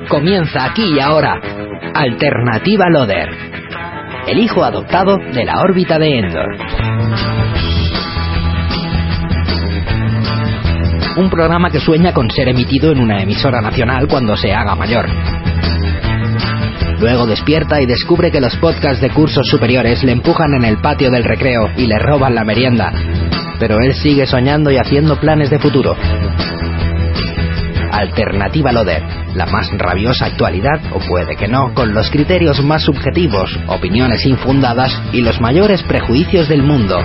Comienza aquí y ahora Alternativa Loader, el hijo adoptado de la órbita de Endor. Un programa que sueña con ser emitido en una emisora nacional cuando se haga mayor. Luego despierta y descubre que los podcasts de cursos superiores le empujan en el patio del recreo y le roban la merienda. Pero él sigue soñando y haciendo planes de futuro. Alternativa Loader, la más rabiosa actualidad, o puede que no, con los criterios más subjetivos, opiniones infundadas y los mayores prejuicios del mundo.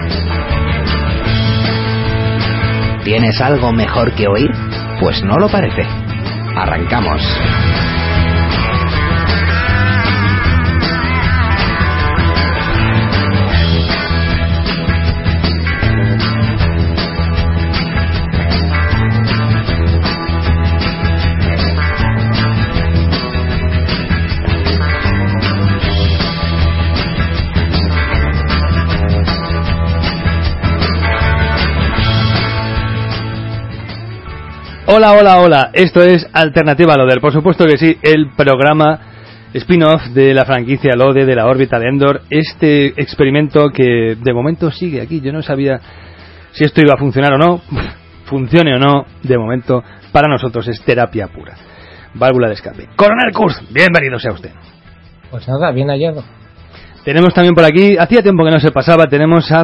¿Tienes algo mejor que oír? Pues no lo parece. Arrancamos. Hola, hola, hola, esto es Alternativa Loader, por supuesto que sí, el programa spin-off de la franquicia Lode, de la órbita de Endor, este experimento que de momento sigue aquí. Yo no sabía si esto iba a funcionar o no, funcione o no, de momento para nosotros es terapia pura. Válvula de escape. Coronel Kurz, bienvenido sea usted. Pues nada, bien hallado. Tenemos también por aquí, hacía tiempo que no se pasaba, tenemos a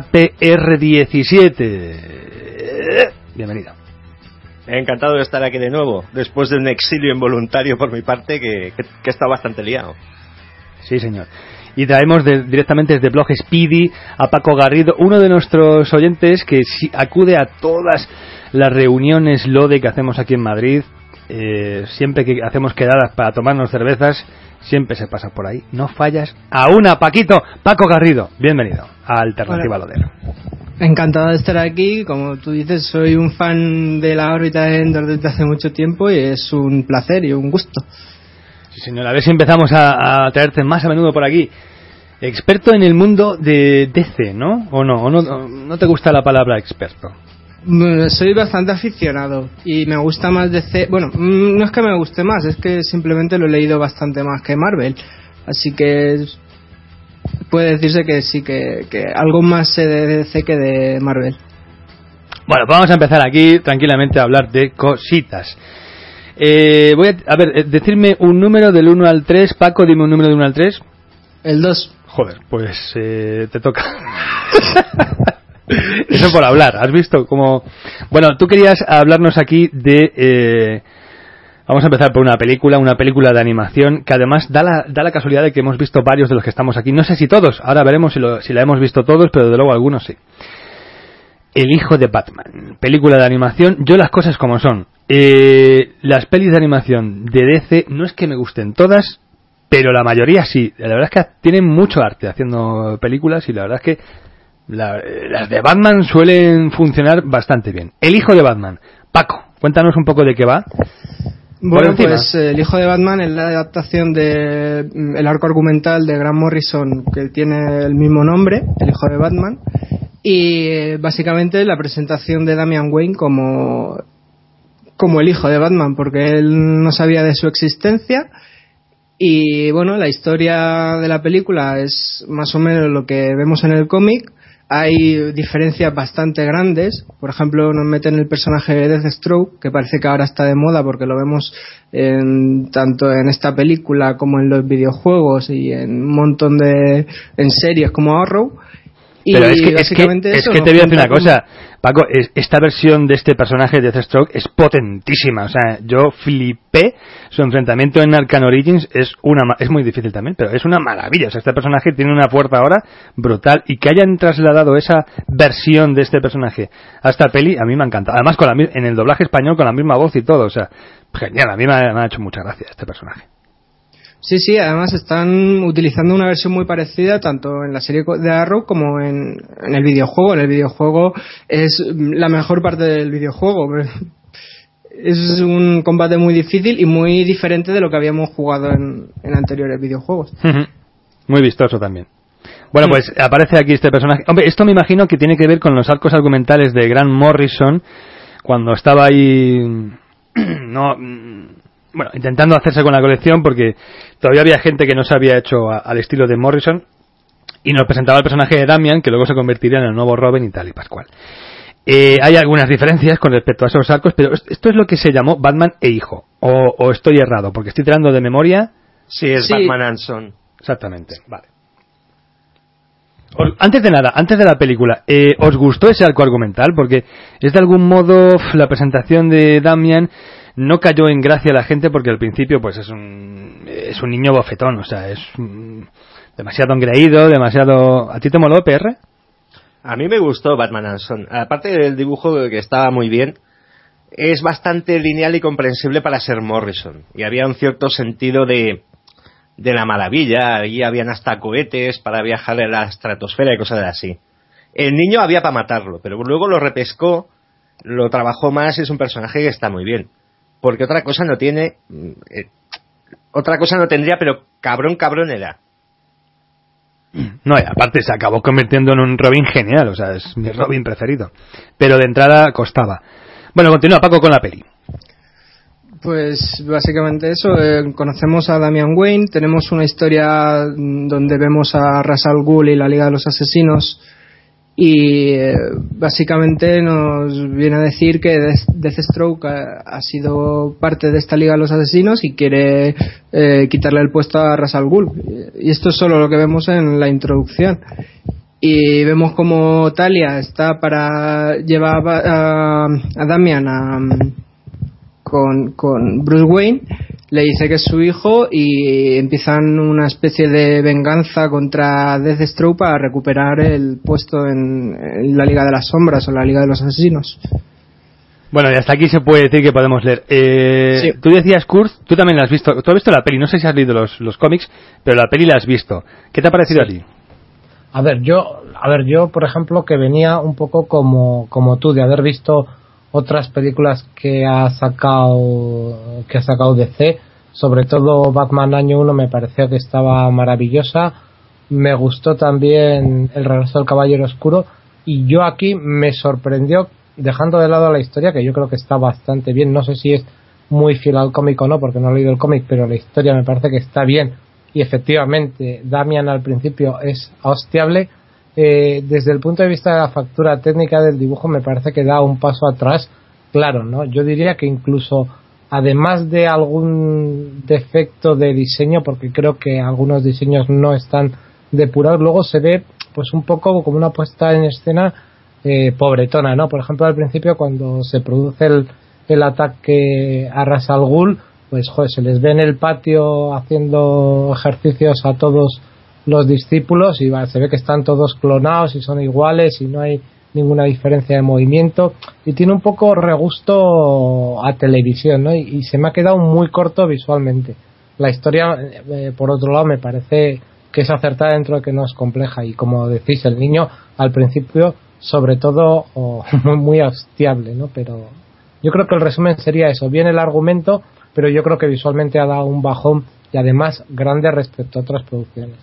PR17. Bienvenido. Encantado de estar aquí de nuevo, después de un exilio involuntario por mi parte que está bastante liado. Sí, señor. Y traemos directamente desde Blog Speedy a Paco Garrido, uno de nuestros oyentes que acude a todas las reuniones LODE que hacemos aquí en Madrid. Siempre que hacemos quedadas para tomarnos cervezas, siempre se pasa por ahí. No fallas a una, Paquito. Paco Garrido, bienvenido a Alternativa Loader. Encantado de estar aquí. Como tú dices, soy un fan de la órbita de Endor desde hace mucho tiempo y es un placer y un gusto. Sí, señor, a ver si empezamos a traerte más a menudo por aquí. Experto en el mundo de DC, ¿no? ¿O no? ¿O no te gusta la palabra experto? Soy bastante aficionado y me gusta más DC. Bueno, no es que me guste más, es que simplemente lo he leído bastante más que Marvel. Así que puede decirse que sí, que algo más sé de DC que de Marvel. Bueno, pues vamos a empezar aquí tranquilamente a hablar de cositas. Voy a ver, decirme un número del 1 al 3. Paco, dime un número del 1 al 3. El 2. Joder, pues te toca. Eso por hablar, ¿has visto? Como... Bueno, tú querías hablarnos aquí de... Vamos a empezar por una película de animación que además da la casualidad de que hemos visto varios de los que estamos aquí. No sé si todos, ahora veremos si la hemos visto todos, pero de luego algunos sí. El hijo de Batman, película de animación. Yo las cosas como son. Las pelis de animación de DC no es que me gusten todas, pero la mayoría sí. La verdad es que tienen mucho arte haciendo películas y la verdad es que las de Batman suelen funcionar bastante bien. El hijo de Batman. Paco, cuéntanos un poco de qué va. Bueno, pues El hijo de Batman es la adaptación del arco argumental de Grant Morrison, que tiene el mismo nombre, El hijo de Batman, y básicamente la presentación de Damian Wayne como el hijo de Batman, porque él no sabía de su existencia. Y bueno, la historia de la película es más o menos lo que vemos en el cómic. Hay diferencias bastante grandes. Por ejemplo, nos meten el personaje de Deathstroke, que parece que ahora está de moda porque lo vemos tanto en esta película como en los videojuegos y en un montón en series como Arrow. Pero es que te voy a decir una cosa, Paco, esta versión de este personaje de Deathstroke es potentísima. O sea, yo flipé. Su enfrentamiento en Arkham Origins es muy difícil también, pero es una maravilla. O sea, este personaje tiene una fuerza ahora brutal, y que hayan trasladado esa versión de este personaje a esta peli, a mí me ha encantado. Además, en el doblaje español con la misma voz y todo. O sea, genial, a mí me ha hecho mucha gracia este personaje. Sí, además están utilizando una versión muy parecida tanto en la serie de Arrow como en el videojuego. En el videojuego es la mejor parte del videojuego. Es un combate muy difícil y muy diferente de lo que habíamos jugado en anteriores videojuegos. Muy vistoso también. Bueno, pues aparece aquí este personaje. Hombre, esto me imagino que tiene que ver con los arcos argumentales de Grant Morrison cuando estaba ahí... bueno, intentando hacerse con la colección, porque todavía había gente que no se había hecho al estilo de Morrison, y nos presentaba el personaje de Damian, que luego se convertiría en el nuevo Robin y tal y pascual. Hay algunas diferencias con respecto a esos arcos, pero esto es lo que se llamó Batman e Hijo, o estoy errado, porque estoy tirando de memoria. Sí, es Batman and Son. Exactamente, vale. Antes de nada, antes de la película, ¿os gustó ese arco argumental? Porque es de algún modo la presentación de Damian no cayó en gracia a la gente, porque al principio pues es un niño bofetón, o sea, es demasiado engreído, demasiado... ¿A ti te moló, PR? A mí me gustó Batman and Son. Aparte del dibujo, que estaba muy bien, es bastante lineal y comprensible para ser Morrison. Y había un cierto sentido de la maravilla. Allí habían hasta cohetes para viajar en la estratosfera y cosas así. El niño había para matarlo, pero luego lo repescó, lo trabajó más y es un personaje que está muy bien. Porque otra cosa no tiene... otra cosa no tendría, pero cabrón era. No, y aparte se acabó convirtiendo en un Robin genial, o sea, es mi Robin preferido. Pero de entrada costaba. Bueno, continúa, Paco, con la peli. Pues básicamente eso, conocemos a Damian Wayne, tenemos una historia donde vemos a Ra's al Ghul y la Liga de los Asesinos, y básicamente nos viene a decir que Deathstroke ha sido parte de esta Liga de los Asesinos y quiere quitarle el puesto a Ra's al Ghul, y esto es solo lo que vemos en la introducción. Y vemos como Talia está para llevar a Damian con Bruce Wayne, le dice que es su hijo y empiezan una especie de venganza contra Deathstroke para recuperar el puesto en la Liga de las Sombras o la Liga de los Asesinos. Bueno, y hasta aquí se puede decir que podemos leer. Sí. Tú decías, Kurt, tú también la has visto. Tú has visto la peli, no sé si has leído los cómics, pero la peli la has visto. ¿Qué te ha parecido a ti? A ver, yo, por ejemplo, que venía un poco como tú, de haber visto otras películas que ha sacado DC, sobre todo Batman Año 1 me pareció que estaba maravillosa. Me gustó también El regreso del Caballero Oscuro, y yo aquí me sorprendió, dejando de lado la historia, que yo creo que está bastante bien. No sé si es muy fiel al cómic o no, porque no he leído el cómic, pero la historia me parece que está bien, y efectivamente Damian al principio es hostiable. Desde el punto de vista de la factura técnica del dibujo me parece que da un paso atrás, claro, ¿no? Yo diría que incluso, además de algún defecto de diseño, porque creo que algunos diseños no están depurados, luego se ve pues un poco como una puesta en escena pobretona, ¿no? Por ejemplo, al principio, cuando se produce el ataque a Ra's al Ghul, pues joder, se les ve en el patio haciendo ejercicios a todos los discípulos y se ve que están todos clonados y son iguales y no hay ninguna diferencia de movimiento, y tiene un poco regusto a televisión, ¿no? Y se me ha quedado muy corto visualmente. La historia, por otro lado, me parece que es acertada dentro de que no es compleja, y como decís, el niño al principio sobre todo muy hostiable, ¿no? Pero yo creo que el resumen sería eso: bien el argumento, pero yo creo que visualmente ha dado un bajón, y además grande respecto a otras producciones.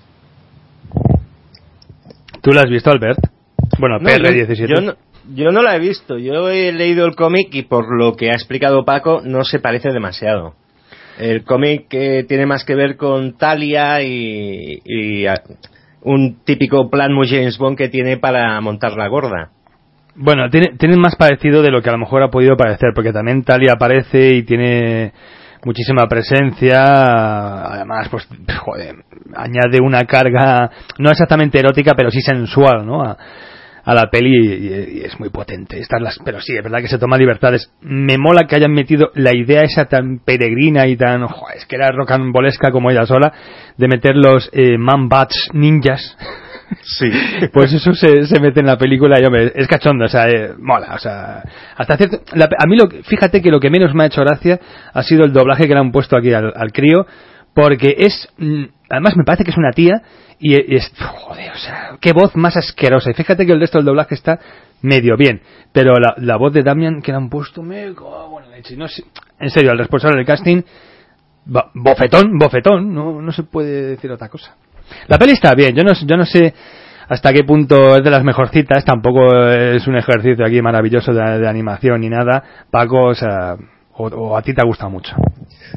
¿Tú la has visto, Albert? Bueno, no, PR17. Yo no la he visto. Yo he leído el cómic y por lo que ha explicado Paco no se parece demasiado. El cómic tiene más que ver con Talia y un típico plan muy James Bond que tiene para montar la gorda. Bueno, tienen más parecido de lo que a lo mejor ha podido parecer, porque también Talia aparece y tiene muchísima presencia. Además, pues, joder, añade una carga no exactamente erótica, pero sí sensual, ¿no? A la peli, y es muy potente. Pero sí, es verdad que se toma libertades. Me mola que hayan metido la idea esa tan peregrina y tan, joder, es que era rocambolesca como ella sola, de meter los man-bats ninjas. Sí. Pues eso se mete en la película y, hombre, es cachondo, o sea, mola, o sea, hasta cierto... a mí, fíjate que lo que menos me ha hecho gracia ha sido el doblaje que le han puesto aquí al crío, porque es... además me parece que es una tía y es... joder, o sea, qué voz más asquerosa. Y fíjate que el resto del doblaje está medio bien, pero la voz de Damian que le han puesto... bueno, no sé, en serio, el responsable del casting... bofetón, no se puede decir otra cosa. La peli está bien, yo no sé hasta qué punto es de las mejorcitas, tampoco es un ejercicio aquí maravilloso de animación ni nada. Paco, o sea, o a ti te ha gustado mucho.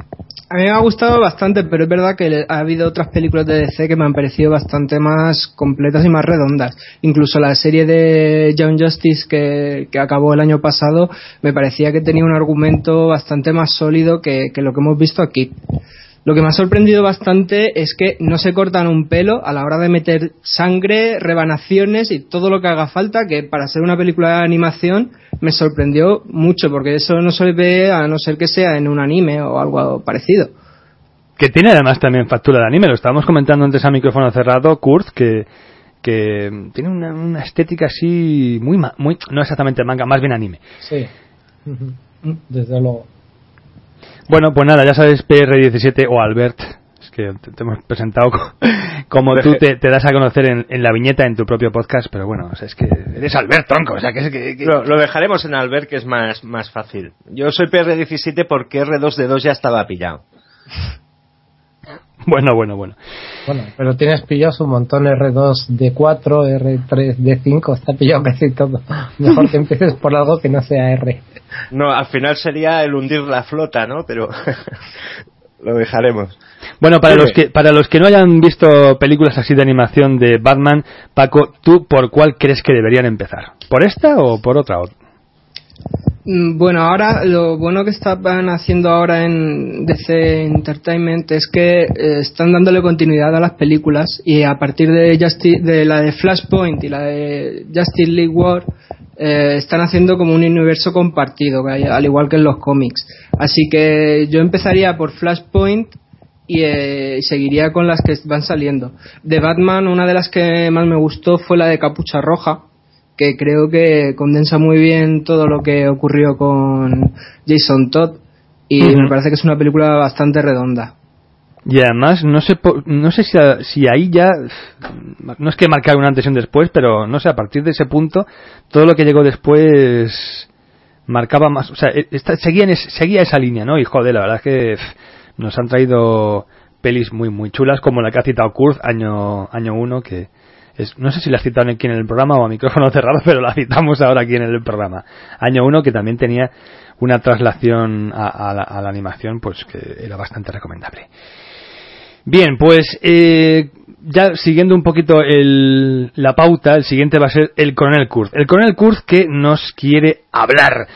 A mí me ha gustado bastante, pero es verdad que ha habido otras películas de DC que me han parecido bastante más completas y más redondas. Incluso la serie de Young Justice que acabó el año pasado me parecía que tenía un argumento bastante más sólido que lo que hemos visto aquí. Lo que me ha sorprendido bastante es que no se cortan un pelo a la hora de meter sangre, rebanaciones y todo lo que haga falta, que para ser una película de animación me sorprendió mucho, porque eso no se ve a no ser que sea en un anime o algo parecido. Que tiene además también factura de anime, lo estábamos comentando antes a micrófono cerrado, Kurt, que tiene una estética así muy no exactamente manga, más bien anime. Sí, desde luego. Bueno, pues nada, ya sabes, PR17 o Albert, es que te hemos presentado como tú te das a conocer en la viñeta en tu propio podcast, pero bueno, o sea, es que eres Albert, tronco, o sea, que... Lo dejaremos en Albert, que es más fácil. Yo soy PR17 porque R2D2 ya estaba pillado. Bueno. Bueno, pero tienes pillados un montón, R2D4, R3D5, está pillado casi todo. Mejor que empieces por algo que no sea R. No, al final sería el hundir la flota, ¿no? Pero lo dejaremos. Bueno, para los que no hayan visto películas así de animación de Batman, Paco, ¿tú por cuál crees que deberían empezar? ¿Por esta o por otra? Bueno, ahora lo bueno que están haciendo ahora en DC Entertainment es que están dándole continuidad a las películas, y a partir de la de Flashpoint y la de Justice League War están haciendo como un universo compartido, al igual que en los cómics. Así que yo empezaría por Flashpoint y seguiría con las que van saliendo. De Batman, una de las que más me gustó fue la de Capucha Roja, que creo que condensa muy bien todo lo que ocurrió con Jason Todd, y me parece que es una película bastante redonda. Y además, no sé si ahí ya, no es que marcar un antes y un después, pero no sé, a partir de ese punto, todo lo que llegó después marcaba más, o sea, seguía esa línea, ¿no? Y joder, la verdad es que nos han traído pelis muy, muy chulas, como la que ha citado Kurt, año 1, que no sé si la has citado aquí en el programa o a micrófono cerrado, pero la citamos ahora aquí en el programa. Año 1, que también tenía una traslación a la animación, pues que era bastante recomendable. Bien, pues ya siguiendo un poquito la pauta, el siguiente va a ser el Coronel Kurtz. El Coronel Kurtz, que nos quiere hablar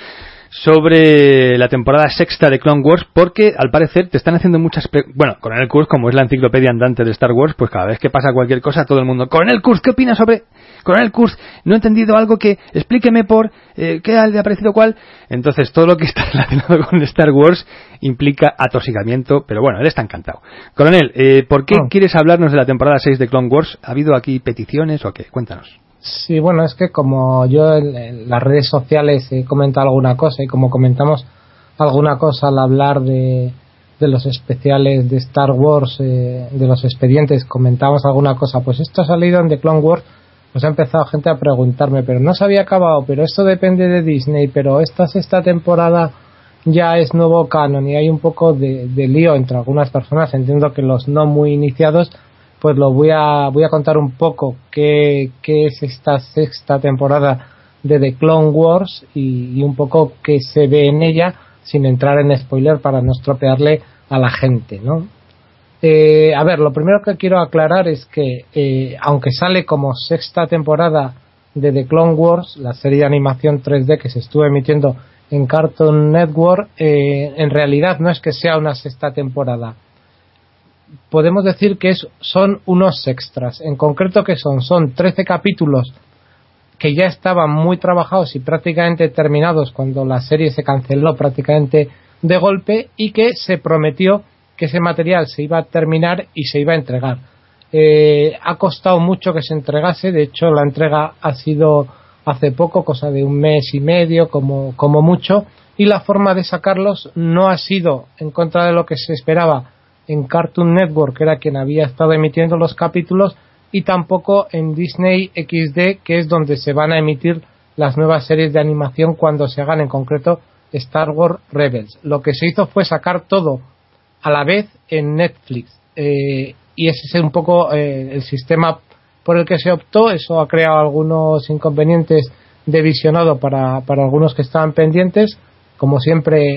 sobre la temporada sexta de Clone Wars, porque al parecer te están haciendo muchas bueno, Coronel Kurtz, como es la enciclopedia andante de Star Wars, pues cada vez que pasa cualquier cosa todo el mundo: Coronel Kurtz, ¿qué opinas sobre Coronel Kurtz? No he entendido algo, que explíqueme qué le ha parecido cuál. Entonces todo lo que está relacionado con Star Wars implica atosigamiento, pero bueno, él está encantado. Coronel, ¿por qué quieres hablarnos de la temporada 6 de Clone Wars? ¿Ha habido aquí peticiones o qué? Cuéntanos. Sí, bueno, es que como yo en las redes sociales he comentado alguna cosa, y como comentamos alguna cosa al hablar de los especiales de Star Wars, de los expedientes, comentamos alguna cosa, pues esto ha salido en The Clone Wars, pues ha empezado gente a preguntarme, pero no se había acabado, pero esto depende de Disney, pero esta sexta temporada ya es nuevo canon, y hay un poco de lío entre algunas personas. Entiendo que los no muy iniciados, pues lo voy a contar un poco qué es esta sexta temporada de The Clone Wars y un poco qué se ve en ella, sin entrar en spoiler para no estropearle a la gente, ¿no? A ver, lo primero que quiero aclarar es que aunque sale como sexta temporada de The Clone Wars, la serie de animación 3D que se estuvo emitiendo en Cartoon Network, en realidad no es que sea una sexta temporada. Podemos decir que son unos extras. En concreto, que son 13 capítulos que ya estaban muy trabajados y prácticamente terminados cuando la serie se canceló prácticamente de golpe, y que se prometió que ese material se iba a terminar y se iba a entregar. Ha costado mucho que se entregase. De hecho, la entrega ha sido hace poco, cosa de un mes y medio como mucho, y la forma de sacarlos no ha sido en contra de lo que se esperaba en Cartoon Network, que era quien había estado emitiendo los capítulos, y tampoco en Disney XD, que es donde se van a emitir las nuevas series de animación cuando se hagan, en concreto Star Wars Rebels. Lo que se hizo fue sacar todo a la vez en Netflix, y ese es un poco el sistema por el que se optó. Eso ha creado algunos inconvenientes de visionado para algunos que estaban pendientes. Como siempre,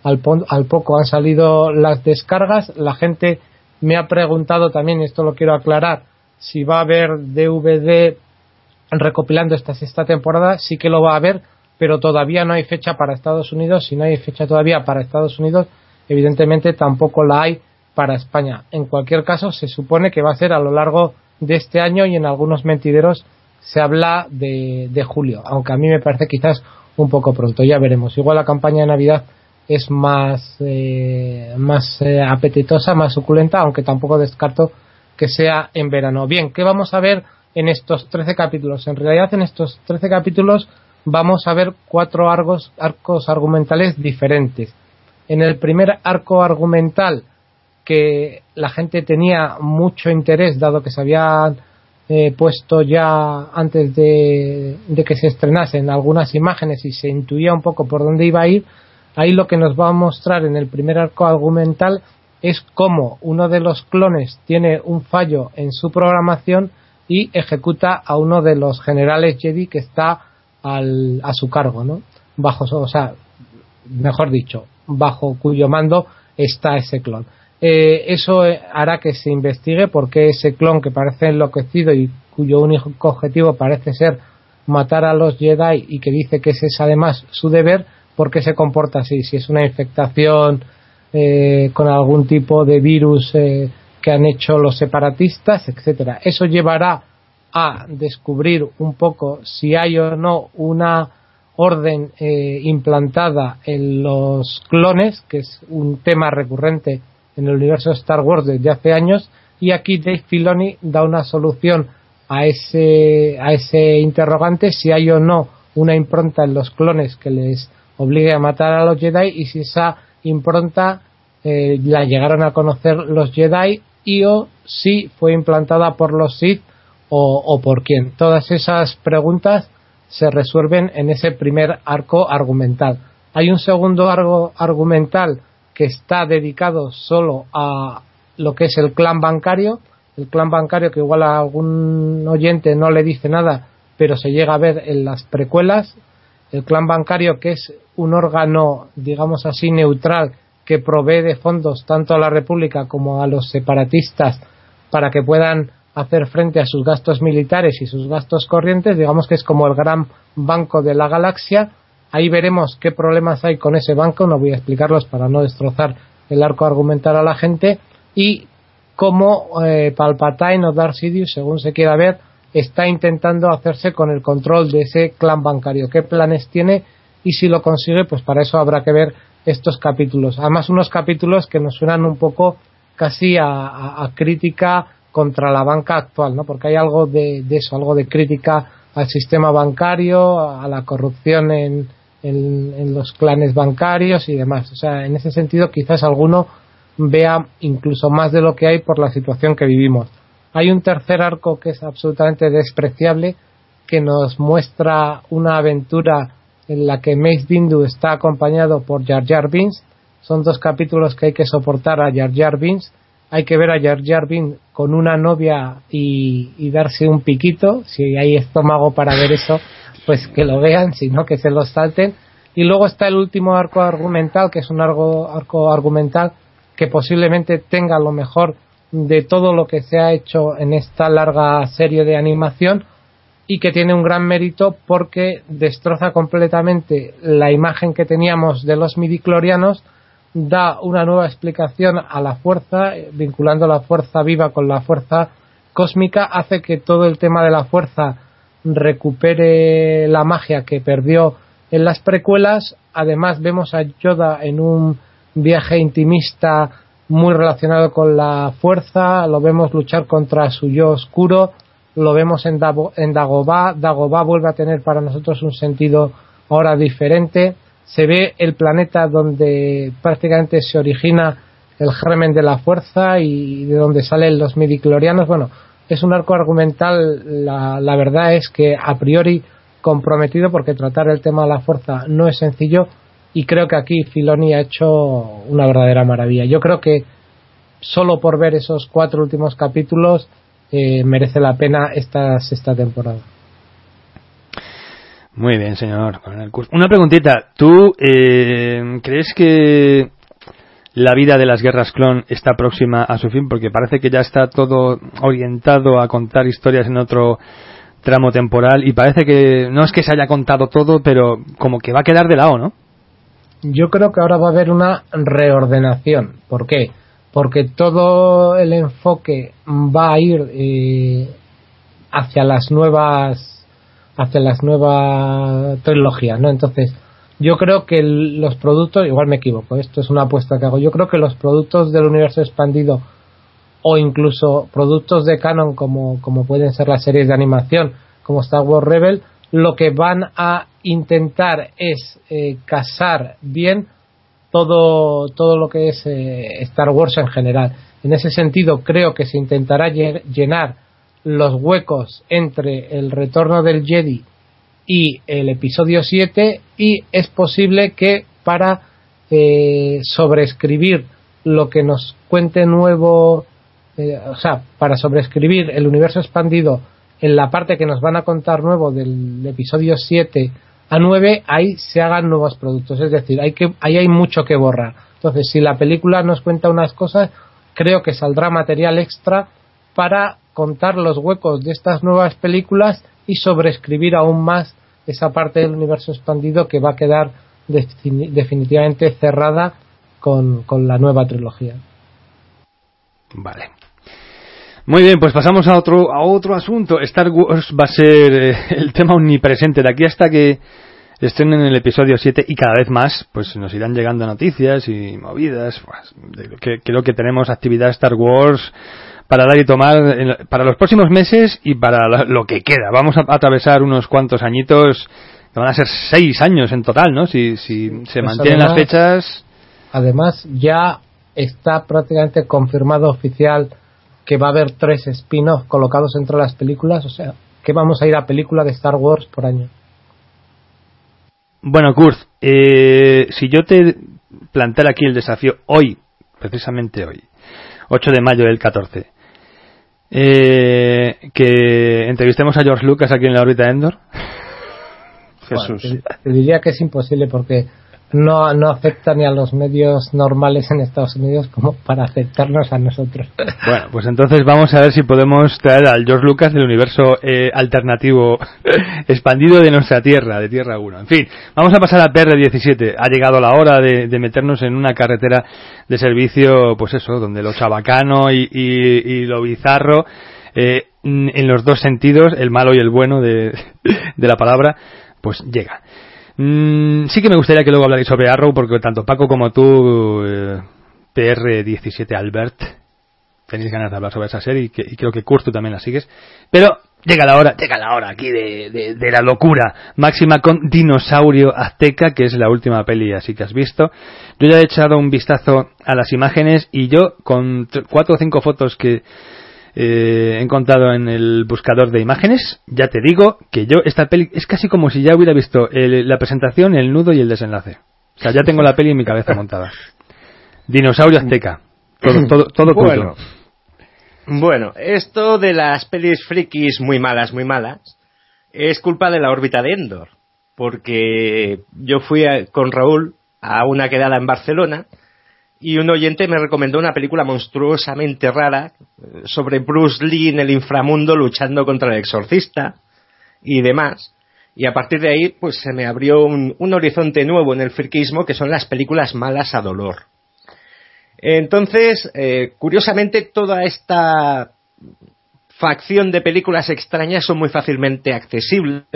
al poco han salido las descargas. La gente me ha preguntado también, y esto lo quiero aclarar, si va a haber DVD recopilando esta sexta temporada. Sí que lo va a haber, pero todavía no hay fecha para Estados Unidos. Si no hay fecha todavía para Estados Unidos, evidentemente tampoco la hay para España. En cualquier caso, se supone que va a ser a lo largo de este año, y en algunos mentideros se habla de julio, aunque a mí me parece quizás un poco pronto. Ya veremos. Igual la campaña de Navidad es más apetitosa, más suculenta, aunque tampoco descarto que sea en verano. Bien, ¿qué vamos a ver en estos 13 capítulos? En realidad, en estos 13 capítulos vamos a ver 4 arcos argumentales diferentes. En el primer arco argumental, que la gente tenía mucho interés, dado que se habían puesto ya antes de que se estrenasen algunas imágenes y se intuía un poco por dónde iba a ir, ahí lo que nos va a mostrar en el primer arco argumental es cómo uno de los clones tiene un fallo en su programación y ejecuta a uno de los generales Jedi que está a su cargo, ¿no? Bajo cuyo mando está ese clon. Eso hará que se investigue por qué ese clon, que parece enloquecido y cuyo único objetivo parece ser matar a los Jedi, y que dice que ese es además su deber, por qué se comporta así, si es una infectación con algún tipo de virus que han hecho los separatistas, etcétera. Eso llevará a descubrir un poco si hay o no una orden implantada en los clones, que es un tema recurrente en el universo de Star Wars desde hace años, y aquí Dave Filoni da una solución a ese interrogante, si hay o no una impronta en los clones que les obligue a matar a los Jedi, y si esa impronta la llegaron a conocer los Jedi, y o si fue implantada por los Sith o por quién. Todas esas preguntas se resuelven en ese primer arco argumental. Hay un segundo arco argumental que está dedicado solo a lo que es el clan bancario, que igual a algún oyente no le dice nada, pero se llega a ver en las precuelas. El clan bancario, que es un órgano, digamos así, neutral, que provee de fondos tanto a la República como a los separatistas para que puedan hacer frente a sus gastos militares y sus gastos corrientes. Digamos que es como el gran banco de la galaxia. Ahí veremos qué problemas hay con ese banco, no voy a explicarlos para no destrozar el arco argumental a la gente, y cómo Palpatine o Darth Sidious, según se quiera ver, está intentando hacerse con el control de ese clan bancario, qué planes tiene, y si lo consigue, pues para eso habrá que ver estos capítulos. Además, unos capítulos que nos suenan un poco casi a crítica contra la banca actual, ¿no? Porque hay algo de eso, algo de crítica al sistema bancario, a la corrupción en los clanes bancarios y demás. O sea, en ese sentido quizás alguno vea incluso más de lo que hay por la situación que vivimos. Hay un tercer arco que es absolutamente despreciable, que nos muestra una aventura en la que Mace Windu está acompañado por Jar Jar Binks. Son 2 capítulos que hay que soportar a Jar Jar Binks. Hay que ver a Jar Jar Binks con una novia y darse un piquito. Si hay estómago para ver eso, pues que lo vean, si no, que se lo salten. Y luego está el último arco argumental, que es un arco argumental que posiblemente tenga lo mejor de todo lo que se ha hecho en esta larga serie de animación, y que tiene un gran mérito porque destroza completamente la imagen que teníamos de los midichlorianos, da una nueva explicación a la fuerza, vinculando la fuerza viva con la fuerza cósmica, hace que todo el tema de la fuerza recupere la magia que perdió en las precuelas. Además vemos a Yoda en un viaje intimista muy relacionado con la fuerza, lo vemos luchar contra su yo oscuro, lo vemos en Dagobah. Dagobah vuelve a tener para nosotros un sentido ahora diferente. Se ve el planeta donde prácticamente se origina el germen de la fuerza y de donde salen los midichlorianos. Bueno, es un arco argumental, la verdad es que a priori comprometido, porque tratar el tema de la fuerza no es sencillo, y creo que aquí Filoni ha hecho una verdadera maravilla. Yo creo que solo por ver esos 4 últimos capítulos merece la pena esta sexta temporada. Muy bien, señor. Una preguntita. ¿Tú crees que la vida de las guerras clon está próxima a su fin? Porque parece que ya está todo orientado a contar historias en otro tramo temporal y parece que no es que se haya contado todo, pero como que va a quedar de lado, ¿no? Yo creo que ahora va a haber una reordenación. ¿Por qué? Porque todo el enfoque va a ir hacia las nuevas trilogías, ¿no? Entonces, yo creo que los productos, igual me equivoco, esto es una apuesta que hago, yo creo que los productos del universo expandido o incluso productos de canon como pueden ser las series de animación como Star Wars Rebel, lo que van a intentar es casar bien todo lo que es Star Wars en general. En ese sentido, creo que se intentará llenar los huecos entre el retorno del Jedi y el episodio 7, y es posible que para sobreescribir lo que nos cuente nuevo, para sobreescribir el universo expandido en la parte que nos van a contar nuevo del episodio 7 a 9, ahí se hagan nuevos productos. Es decir, ahí hay mucho que borrar. Entonces, si la película nos cuenta unas cosas, creo que saldrá material extra para contar los huecos de estas nuevas películas y sobreescribir aún más esa parte del universo expandido que va a quedar definitivamente cerrada con la nueva trilogía. Vale. Muy bien, pues pasamos a otro asunto. Star Wars va a ser el tema omnipresente de aquí hasta que estrenen el episodio 7 y cada vez más pues nos irán llegando noticias y movidas. Pues, creo que tenemos actividad Star Wars para dar y tomar para los próximos meses y para lo que queda. Vamos a atravesar unos cuantos añitos, que van a ser 6 años en total, ¿no? Si se mantienen las fechas. Además, ya está prácticamente confirmado oficial que va a haber 3 spin-offs colocados entre las películas, o sea, que vamos a ir a película de Star Wars por año. Bueno, Kurt, si yo te planteara aquí el desafío hoy, precisamente hoy, 8 de mayo del 14, que entrevistemos a George Lucas aquí en la órbita de Endor. Jesús. Bueno, te diría que es imposible porque no afecta ni a los medios normales en Estados Unidos como para aceptarnos a nosotros. Bueno, pues entonces vamos a ver si podemos traer al George Lucas del universo alternativo expandido de nuestra Tierra, de Tierra 1. En fin, vamos a pasar a PR17. Ha llegado la hora de meternos en una carretera de servicio, pues eso, donde lo chabacano y lo bizarro, en los dos sentidos, el malo y el bueno de la palabra, pues llega. Sí que me gustaría que luego hablarais sobre Arrow, porque tanto Paco como tú, PR17 Albert, tenéis ganas de hablar sobre esa serie y creo que Kurt, tú también la sigues. Pero llega la hora aquí de la locura máxima con Dinosaurio Azteca, que es la última peli así que has visto. Yo ya he echado un vistazo a las imágenes y yo con 4 o 5 fotos que he encontrado en el buscador de imágenes, ya te digo que yo esta peli es casi como si ya hubiera visto la presentación, el nudo y el desenlace. O sea, ya tengo la peli en mi cabeza montada. Dinosaurio Azteca. Todo bueno. Bueno, esto de las pelis frikis muy malas, es culpa de la órbita de Endor. Porque yo fui con Raúl a una quedada en Barcelona y un oyente me recomendó una película monstruosamente rara sobre Bruce Lee en el inframundo luchando contra el exorcista y demás. Y a partir de ahí pues se me abrió un horizonte nuevo en el friquismo, que son las películas malas a dolor. Entonces, curiosamente, toda esta facción de películas extrañas son muy fácilmente accesibles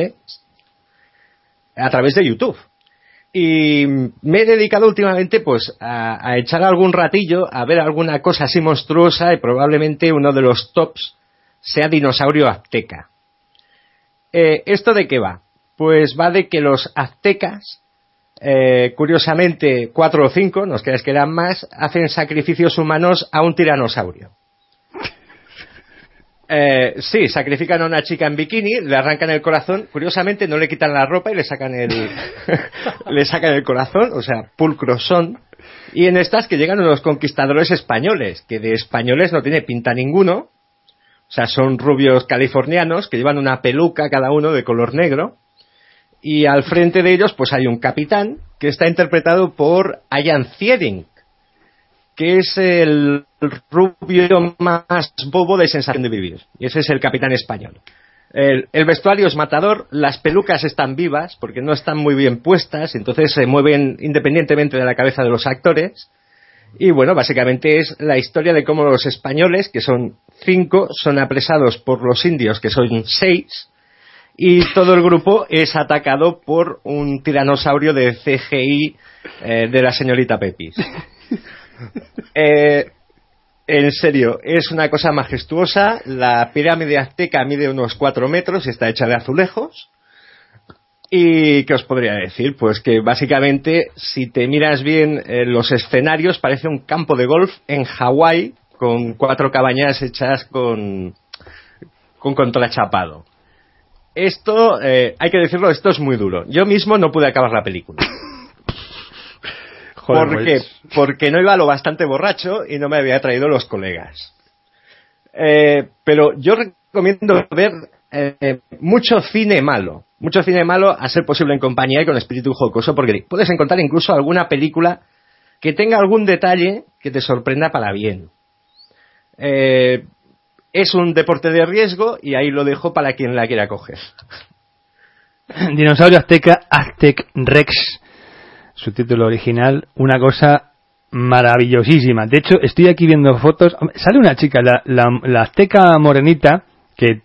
a través de YouTube. Y me he dedicado últimamente pues a echar algún ratillo a ver alguna cosa así monstruosa, y probablemente uno de los tops sea Dinosaurio Azteca. ¿Esto de qué va? Pues va de que los aztecas, curiosamente 4 o 5, no os creáis que eran más, hacen sacrificios humanos a un tiranosaurio. Sí, sacrifican a una chica en bikini, le arrancan el corazón, curiosamente no le quitan la ropa y le sacan el corazón, o sea, pulcros son. Y en estas que llegan los conquistadores españoles, que de españoles no tiene pinta ninguno, o sea, son rubios californianos que llevan una peluca cada uno de color negro, Y al frente de ellos pues hay un capitán que está interpretado por Ian Ziering, que es el rubio más bobo de Sensación de Vivir. Y ese es el capitán español. El vestuario es matador, las pelucas están vivas porque no están muy bien puestas, entonces se mueven independientemente de la cabeza de los actores. Y bueno, básicamente es la historia de cómo los españoles, que son 5, son apresados por los indios, que son 6, y todo el grupo es atacado por un tiranosaurio de CGI de la señorita Pepis. En serio, es una cosa majestuosa. La pirámide azteca mide unos 4 metros y está hecha de azulejos. ¿Y qué os podría decir? Pues que básicamente, si te miras bien los escenarios, parece un campo de golf en Hawái con 4 cabañas hechas con contrachapado. Esto, hay que decirlo, esto es muy duro. Yo mismo no pude acabar la película. ¿Por qué? Porque no iba lo bastante borracho y no me había traído los colegas. Pero yo recomiendo ver mucho cine malo a ser posible en compañía y con espíritu jocoso, porque puedes encontrar incluso alguna película que tenga algún detalle que te sorprenda para bien. Es un deporte de riesgo y ahí lo dejo para quien la quiera coger. Dinosaurio Azteca, Aztec Rex, su título original, una cosa maravillosísima. De hecho, estoy aquí viendo fotos. Sale una chica, la azteca morenita, que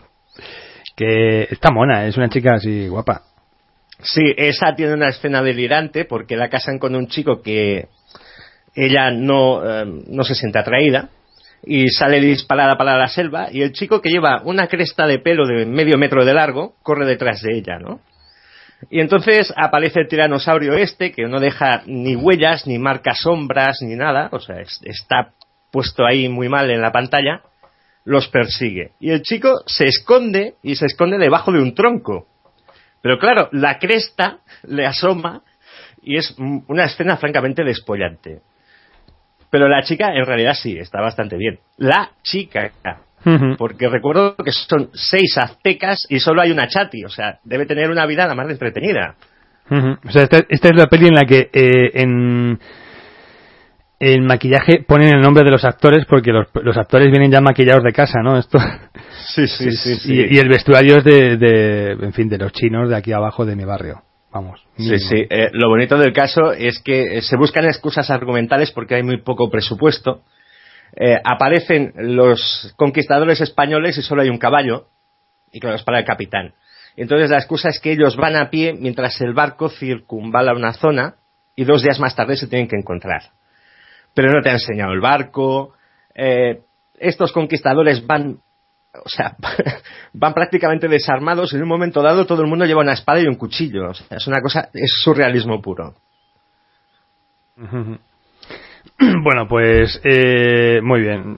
está mona, es una chica así guapa. Sí, esa tiene una escena delirante porque la casan con un chico que ella no se siente atraída y sale disparada para la selva, y el chico, que lleva una cresta de pelo de medio metro de largo, corre detrás de ella, ¿no? Y entonces aparece el tiranosaurio que no deja ni huellas, ni marca sombras, ni nada, o sea, está puesto ahí muy mal en la pantalla, los persigue. Y el chico se esconde debajo de un tronco. Pero claro, la cresta le asoma y es una escena francamente despollante. Pero la chica en realidad sí, está bastante bien. La chica... Porque recuerdo que son 6 aztecas y solo hay una chati, o sea, debe tener una vida la más entretenida. O sea, esta es la peli en la que en maquillaje ponen el nombre de los actores, porque los actores vienen ya maquillados de casa, ¿no? Esto. Sí. Y el vestuario es de los chinos de aquí abajo de mi barrio. Vamos. Sí. Lo bonito del caso es que se buscan excusas argumentales porque hay muy poco presupuesto. Aparecen los conquistadores españoles y solo hay un caballo, y claro, es para el capitán. Entonces la excusa es que ellos van a pie mientras el barco circunvala una zona y 2 días más tarde se tienen que encontrar. Pero no te ha enseñado el barco. Estos conquistadores van prácticamente desarmados, y en un momento dado todo el mundo lleva una espada y un cuchillo. O sea, es una cosa, es surrealismo puro. Bueno, pues muy bien.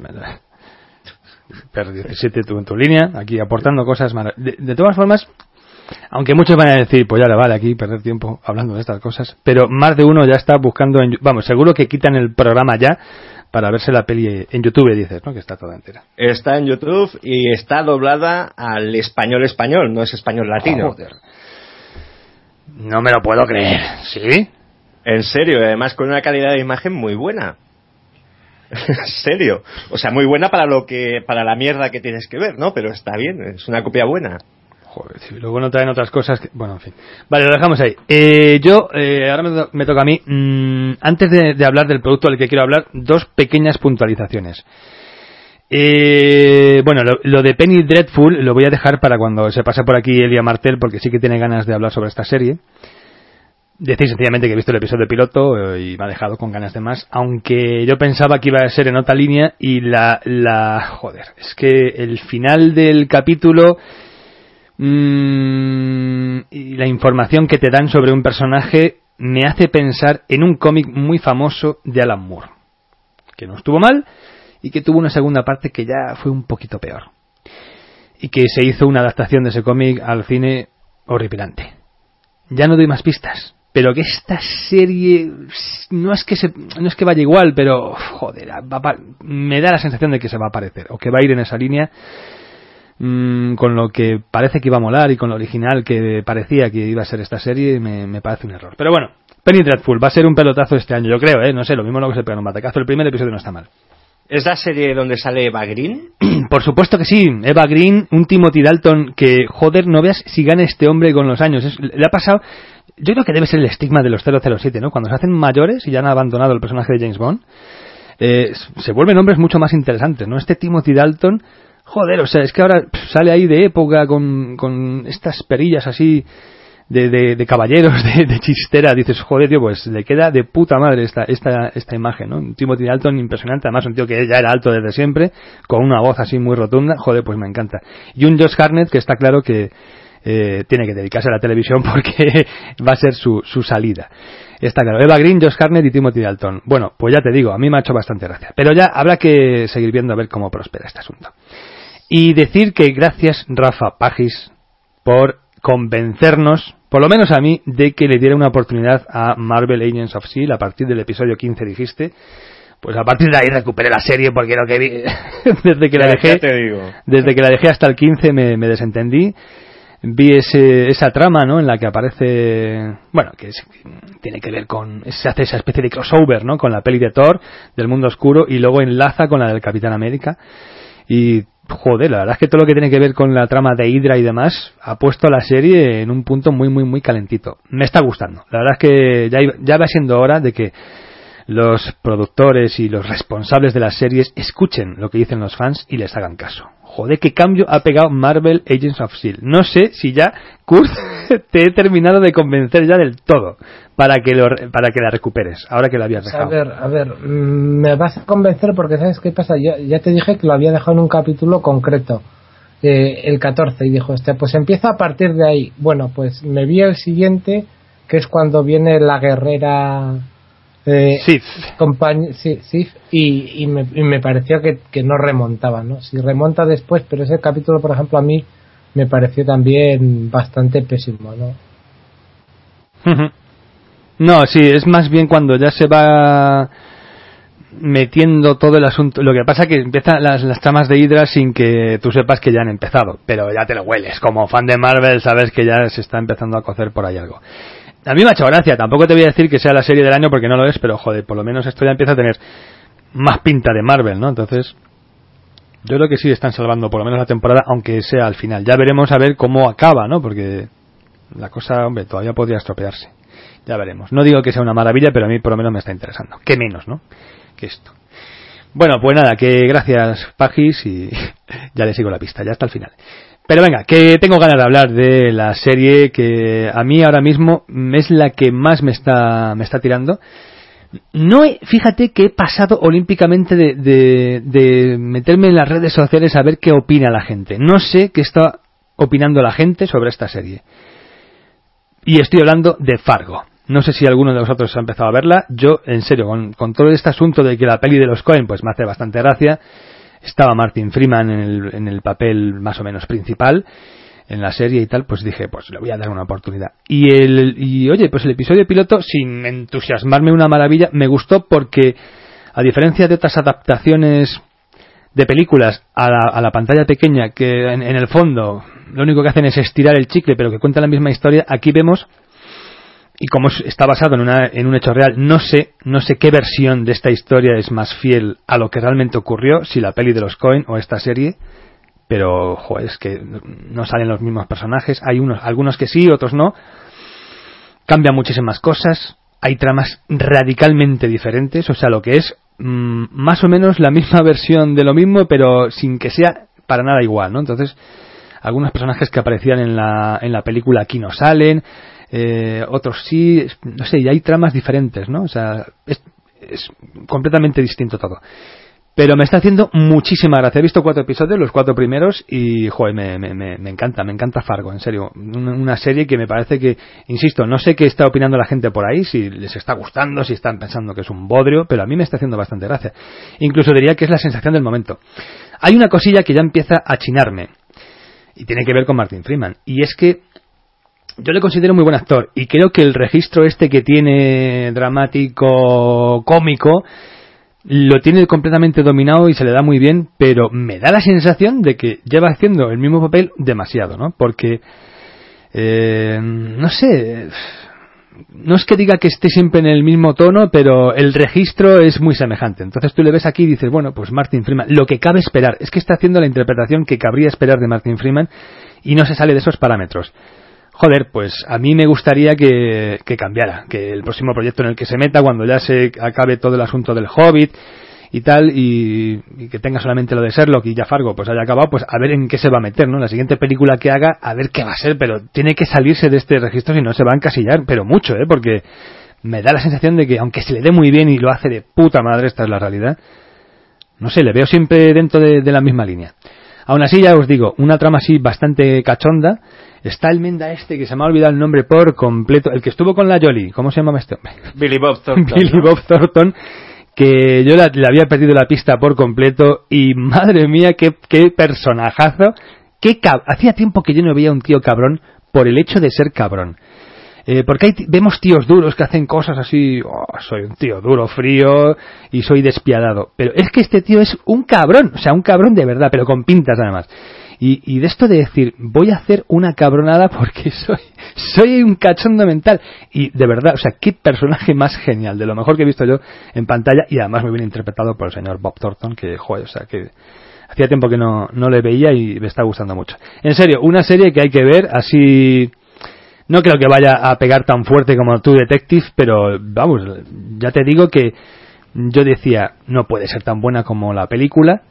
Per17 tú en tu línea, aquí aportando cosas de todas formas, aunque muchos van a decir, pues ya le vale aquí perder tiempo hablando de estas cosas, pero más de uno ya está buscando seguro que quitan el programa ya para verse la peli en YouTube, dices, ¿no? Que está toda entera. Está en YouTube y está doblada al español, no es español latino. Joder. No me lo puedo creer. ¿Sí? En serio, además con una calidad de imagen muy buena. En serio. O sea, muy buena para la mierda que tienes que ver, ¿no? Pero está bien, es una copia buena. Joder, si luego no traen otras cosas que... Bueno, en fin. Vale, lo dejamos ahí. Ahora me toca a mí. Antes de hablar del producto del que quiero hablar, 2 pequeñas puntualizaciones. Lo de Penny Dreadful lo voy a dejar para cuando se pase por aquí Elia Martel, porque sí que tiene ganas de hablar sobre esta serie. Decir sencillamente que he visto el episodio piloto y me ha dejado con ganas de más, aunque yo pensaba que iba a ser en otra línea, y joder, es que el final del capítulo y la información que te dan sobre un personaje me hace pensar en un cómic muy famoso de Alan Moore, que no estuvo mal y que tuvo una segunda parte que ya fue un poquito peor, y que se hizo una adaptación de ese cómic al cine horripilante. Ya no doy más pistas, pero que esta serie no es que vaya igual, pero joder, me da la sensación de que se va a parecer o que va a ir en esa línea con lo que parece que iba a molar y con lo original que parecía que iba a ser esta serie, me parece un error. Pero bueno, Penny Dreadful va a ser un pelotazo este año, yo creo, no sé, lo mismo lo que se pega en un batacazo. El primer episodio no está mal. ¿Es la serie donde sale Eva Green? Por supuesto que sí, Eva Green, un Timothy Dalton que, joder, no veas si gana este hombre con los años. Le ha pasado, yo creo que debe ser el estigma de los 007, ¿no? Cuando se hacen mayores y ya han abandonado el personaje de James Bond, se vuelven hombres mucho más interesantes, ¿no? Este Timothy Dalton, joder, o sea, es que ahora sale ahí de época con estas perillas así de caballeros, de chistera, dices, joder, tío, pues le queda de puta madre esta imagen, ¿no? Un Timothy Dalton impresionante, además un tío que ya era alto desde siempre, con una voz así muy rotunda, joder, pues me encanta. Y un Josh Hartnett que está claro que tiene que dedicarse a la televisión porque va a ser su salida. Está claro, Eva Green, Josh Hartnett y Timothy Dalton. Bueno, pues ya te digo, a mí me ha hecho bastante gracia, pero ya habrá que seguir viendo a ver cómo prospera este asunto. Y decir que gracias, Rafa Pagis, por convencernos, por lo menos a mí, de que le diera una oportunidad a Marvel Agents of S.H.I.E.L.D. a partir del episodio 15, dijiste. Pues a partir de ahí recuperé la serie porque lo que vi desde que la dejé hasta el 15 me desentendí. Vi esa trama, ¿no? En la que aparece, bueno, que tiene que ver con, se hace esa especie de crossover, ¿no? Con la peli de Thor del mundo oscuro y luego enlaza con la del Capitán América. Y joder, la verdad es que todo lo que tiene que ver con la trama de Hydra y demás ha puesto a la serie en un punto muy, muy, muy calentito. Me está gustando. La verdad es que ya va siendo hora de que los productores y los responsables de las series escuchen lo que dicen los fans y les hagan caso. Joder, qué cambio ha pegado Marvel Agents of S.H.I.E.L.D. No sé si ya, Kurt, te he terminado de convencer ya del todo para que la recuperes, ahora que la habías dejado. A ver, me vas a convencer porque ¿sabes qué pasa? Ya te dije que lo había dejado en un capítulo concreto, el 14, y dijo, pues empieza a partir de ahí. Bueno, pues me vi el siguiente, que es cuando viene la guerrera... Sif, y me pareció que no remontaba, ¿no? Si remonta después, pero ese capítulo, por ejemplo, a mí me pareció también bastante pésimo, ¿no? No, sí, es más bien cuando ya se va metiendo todo el asunto. Lo que pasa es que empiezan las tramas de Hydra sin que tú sepas que ya han empezado, pero ya te lo hueles. Como fan de Marvel sabes que ya se está empezando a cocer por ahí algo. A mí me ha hecho gracia, tampoco te voy a decir que sea la serie del año porque no lo es, pero joder, por lo menos esto ya empieza a tener más pinta de Marvel, ¿no? Entonces, yo creo que sí están salvando por lo menos la temporada, aunque sea al final. Ya veremos a ver cómo acaba, ¿no? Porque la cosa, hombre, todavía podría estropearse. Ya veremos. No digo que sea una maravilla, pero a mí por lo menos me está interesando. ¿Qué menos, no? Que esto. Bueno, pues nada, que gracias, Pagis, y ya le sigo la pista, ya hasta el final. Pero venga, que tengo ganas de hablar de la serie que a mí ahora mismo es la que más me está tirando. Fíjate que he pasado olímpicamente de meterme en las redes sociales a ver qué opina la gente. No sé qué está opinando la gente sobre esta serie. Y estoy hablando de Fargo. No sé si alguno de vosotros ha empezado a verla. Yo, en serio, con todo este asunto de que la peli de los Coen pues me hace bastante gracia. Estaba Martin Freeman en el papel más o menos principal en la serie y tal, pues dije, pues le voy a dar una oportunidad. Y oye, pues el episodio piloto, sin entusiasmarme una maravilla, me gustó porque, a diferencia de otras adaptaciones de películas a la pantalla pequeña, que en el fondo lo único que hacen es estirar el chicle, pero que cuentan la misma historia, aquí vemos, y como está basado en un hecho real, no sé qué versión de esta historia es más fiel a lo que realmente ocurrió, si la peli de los Coen o esta serie, pero joder, es que no salen los mismos personajes, hay algunos que sí, otros no, cambian muchísimas cosas, hay tramas radicalmente diferentes, o sea, lo que es más o menos la misma versión de lo mismo, pero sin que sea para nada igual, ¿no? Entonces, algunos personajes que aparecían en la película aquí no salen, otros sí, no sé, y hay tramas diferentes, ¿no? O sea, es completamente distinto todo. Pero me está haciendo muchísima gracia. He visto 4 episodios, los 4 primeros, y joder, me encanta Fargo, en serio. Una serie que me parece que, insisto, no sé qué está opinando la gente por ahí, si les está gustando, si están pensando que es un bodrio, pero a mí me está haciendo bastante gracia. Incluso diría que es la sensación del momento. Hay una cosilla que ya empieza a chinarme, y tiene que ver con Martin Freeman, y es que yo le considero muy buen actor, y creo que el registro que tiene dramático, cómico, lo tiene completamente dominado y se le da muy bien, pero me da la sensación de que lleva haciendo el mismo papel demasiado, ¿no? Porque, no sé, no es que diga que esté siempre en el mismo tono, pero el registro es muy semejante. Entonces tú le ves aquí y dices, bueno, pues Martin Freeman, lo que cabe esperar, es que está haciendo la interpretación que cabría esperar de Martin Freeman y no se sale de esos parámetros. Joder, pues a mí me gustaría que cambiara, que el próximo proyecto en el que se meta, cuando ya se acabe todo el asunto del Hobbit y tal, y que tenga solamente lo de Sherlock y ya Fargo pues haya acabado, pues a ver en qué se va a meter, ¿no? La siguiente película que haga, a ver qué va a ser, pero tiene que salirse de este registro, si no se va a encasillar, pero mucho, porque me da la sensación de que aunque se le dé muy bien y lo hace de puta madre, esta es la realidad, no sé, le veo siempre dentro de la misma línea. Aún así, ya os digo, una trama así bastante cachonda. Está el menda este que se me ha olvidado el nombre por completo, el que estuvo con la Jolie, ¿cómo se llama este hombre? Billy Bob Thornton. Billy Bob Thornton, que yo le había perdido la pista por completo y madre mía, qué personajazo. Hacía tiempo que yo no veía un tío cabrón por el hecho de ser cabrón. Porque vemos tíos duros que hacen cosas así, soy un tío duro, frío y soy despiadado. Pero es que este tío es un cabrón, o sea, un cabrón de verdad, pero con pintas además. Y de esto de decir, voy a hacer una cabronada porque soy un cachondo mental. Y de verdad, o sea, qué personaje más genial, de lo mejor que he visto yo en pantalla y además muy bien interpretado por el señor Bob Thornton, que, joder, o sea, que hacía tiempo que no le veía y me está gustando mucho. En serio, una serie que hay que ver así. No creo que vaya a pegar tan fuerte como True Detective, pero vamos, ya te digo que yo decía, no puede ser tan buena como la película,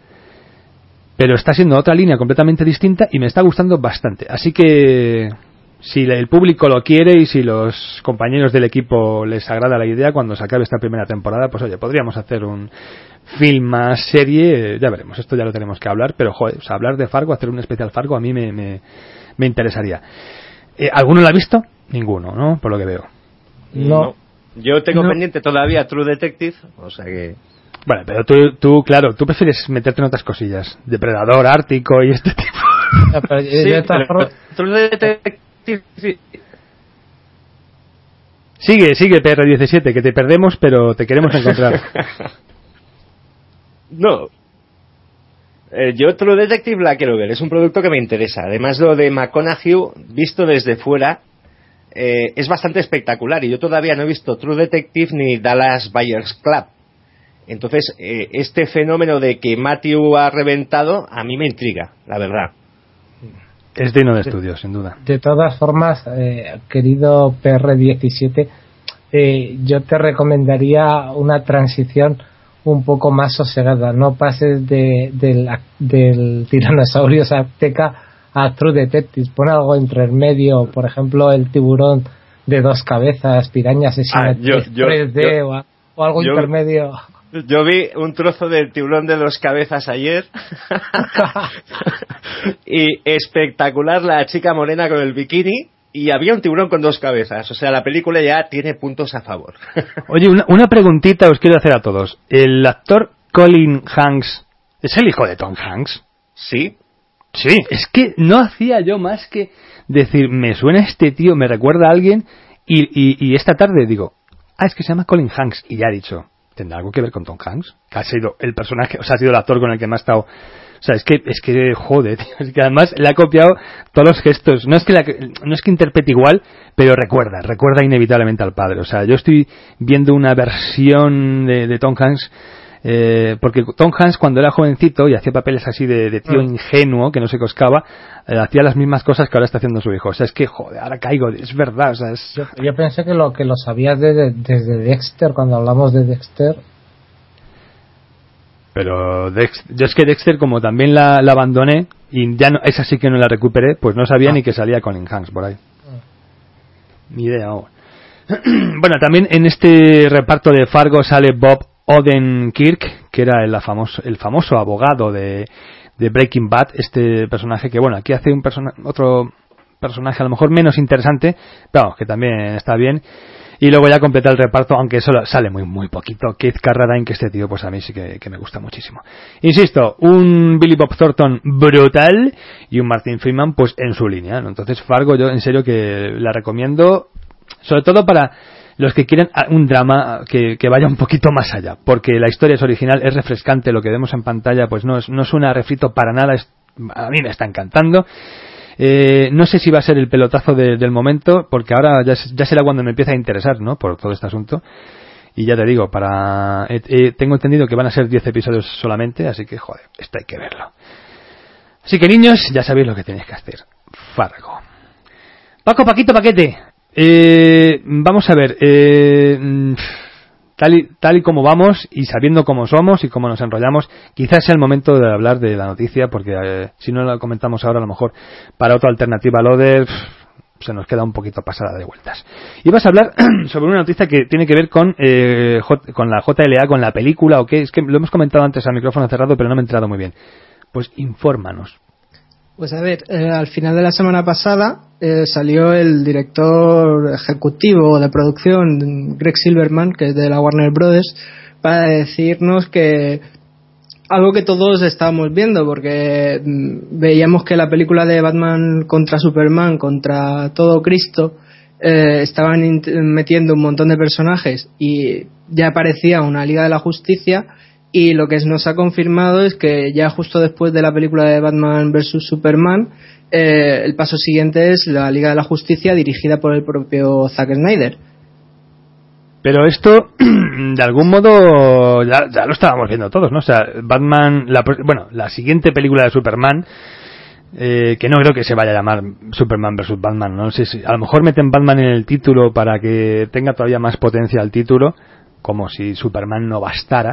pero está siendo otra línea completamente distinta y me está gustando bastante. Así que si el público lo quiere y si los compañeros del equipo les agrada la idea, cuando se acabe esta primera temporada, pues oye, podríamos hacer un film más serie, ya veremos, esto ya lo tenemos que hablar, pero joder, o sea, hablar de Fargo, hacer un especial Fargo, a mí me interesaría. ¿Alguno lo ha visto? Ninguno, ¿no? Por lo que veo. No. Yo tengo pendiente todavía True Detective, o sea que... Bueno, pero tú, claro, tú prefieres meterte en otras cosillas. Depredador, Ártico y este tipo. No, pero pero True Detective, sí. Sigue, PR17, que te perdemos, pero te queremos encontrar. No. Yo True Detective la quiero ver, es un producto que me interesa. Además, lo de McConaughey, visto desde fuera, es bastante espectacular. Y yo todavía no he visto True Detective ni Dallas Buyers Club. Entonces, este fenómeno de que Matthew ha reventado, a mí me intriga, la verdad. Es digno de estudio, sin duda. De todas formas, querido PR17, yo te recomendaría una transición un poco más sosegada. No pases del tiranosaurio azteca a True Detective. Pon algo entre el medio, por ejemplo, el tiburón de 2 cabezas, piraña asesina 3D o algo intermedio. Yo vi un trozo del tiburón de 2 cabezas ayer y espectacular la chica morena con el bikini y había un tiburón con 2 cabezas. O sea, la película ya tiene puntos a favor. Oye, una preguntita os quiero hacer a todos. ¿El actor Colin Hanks es el hijo de Tom Hanks? Sí. Sí, es que no hacía yo más que decir, me suena este tío, me recuerda a alguien y esta tarde digo, es que se llama Colin Hanks y ya he dicho, ¿tendrá algo que ver con Tom Hanks? Que ha sido el personaje, o sea, ha sido el actor con el que me ha estado... O sea, es que joder, tío, es que además le ha copiado todos los gestos. No es que interprete igual, pero recuerda inevitablemente al padre. O sea, yo estoy viendo una versión de Tom Hanks, porque Tom Hanks cuando era jovencito y hacía papeles así de tío ingenuo, que no se coscaba, hacía las mismas cosas que ahora está haciendo su hijo. O sea, es que, joder, ahora caigo, es verdad. O sea, yo pensé que lo sabías desde Dexter, cuando hablamos de Dexter. Pero yo es que Dexter, como también la abandoné y ya no, esa sí que no la recuperé, pues no sabía ni que salía Colin Hanks por ahí. Ni idea. Bueno, también en este reparto de Fargo sale Bob Odenkirk, que era el famoso abogado de Breaking Bad, este personaje que, bueno, aquí hace otro personaje a lo mejor menos interesante, pero que también está bien. Y luego ya completa el reparto, aunque solo sale muy muy poquito, Keith Carradine, que este tío pues a mí sí que me gusta muchísimo. Insisto, un Billy Bob Thornton brutal y un Martin Freeman pues en su línea, ¿no? Entonces Fargo yo en serio que la recomiendo, sobre todo para los que quieren un drama que vaya un poquito más allá, porque la historia es original, es refrescante, lo que vemos en pantalla pues no suena a refrito para nada, a mí me está encantando. No sé si va a ser el pelotazo del momento, porque ahora ya será cuando me empieza a interesar, ¿no?, por todo este asunto. Y ya te digo, tengo entendido que van a ser 10 episodios solamente, así que joder, esto hay que verlo. Así que niños, ya sabéis lo que tenéis que hacer. Fargo. Paquito, Paquete. Vamos a ver, tal y como vamos y sabiendo cómo somos y cómo nos enrollamos, quizás sea el momento de hablar de la noticia, porque si no la comentamos ahora, a lo mejor para otra alternativa loader se nos queda un poquito pasada de vueltas. Y vas a hablar sobre una noticia que tiene que ver con la JLA, con la película, o qué, es que lo hemos comentado antes a micrófono cerrado, pero no me he enterado muy bien. Pues infórmanos. Pues a ver, al final de la semana pasada salió el director ejecutivo de producción, Greg Silverman, que es de la Warner Brothers, para decirnos que algo que todos estábamos viendo, porque veíamos que la película de Batman contra Superman, contra todo Cristo, estaban metiendo un montón de personajes y ya aparecía una Liga de la Justicia. Y lo que nos ha confirmado es que ya justo después de la película de Batman vs Superman, el paso siguiente es la Liga de la Justicia, dirigida por el propio Zack Snyder. Pero esto, de algún modo, ya lo estábamos viendo todos, ¿no? O sea, Batman, la siguiente película de Superman, que no creo que se vaya a llamar Superman vs Batman, no sé si, a lo mejor meten Batman en el título para que tenga todavía más potencia el título, como si Superman no bastara.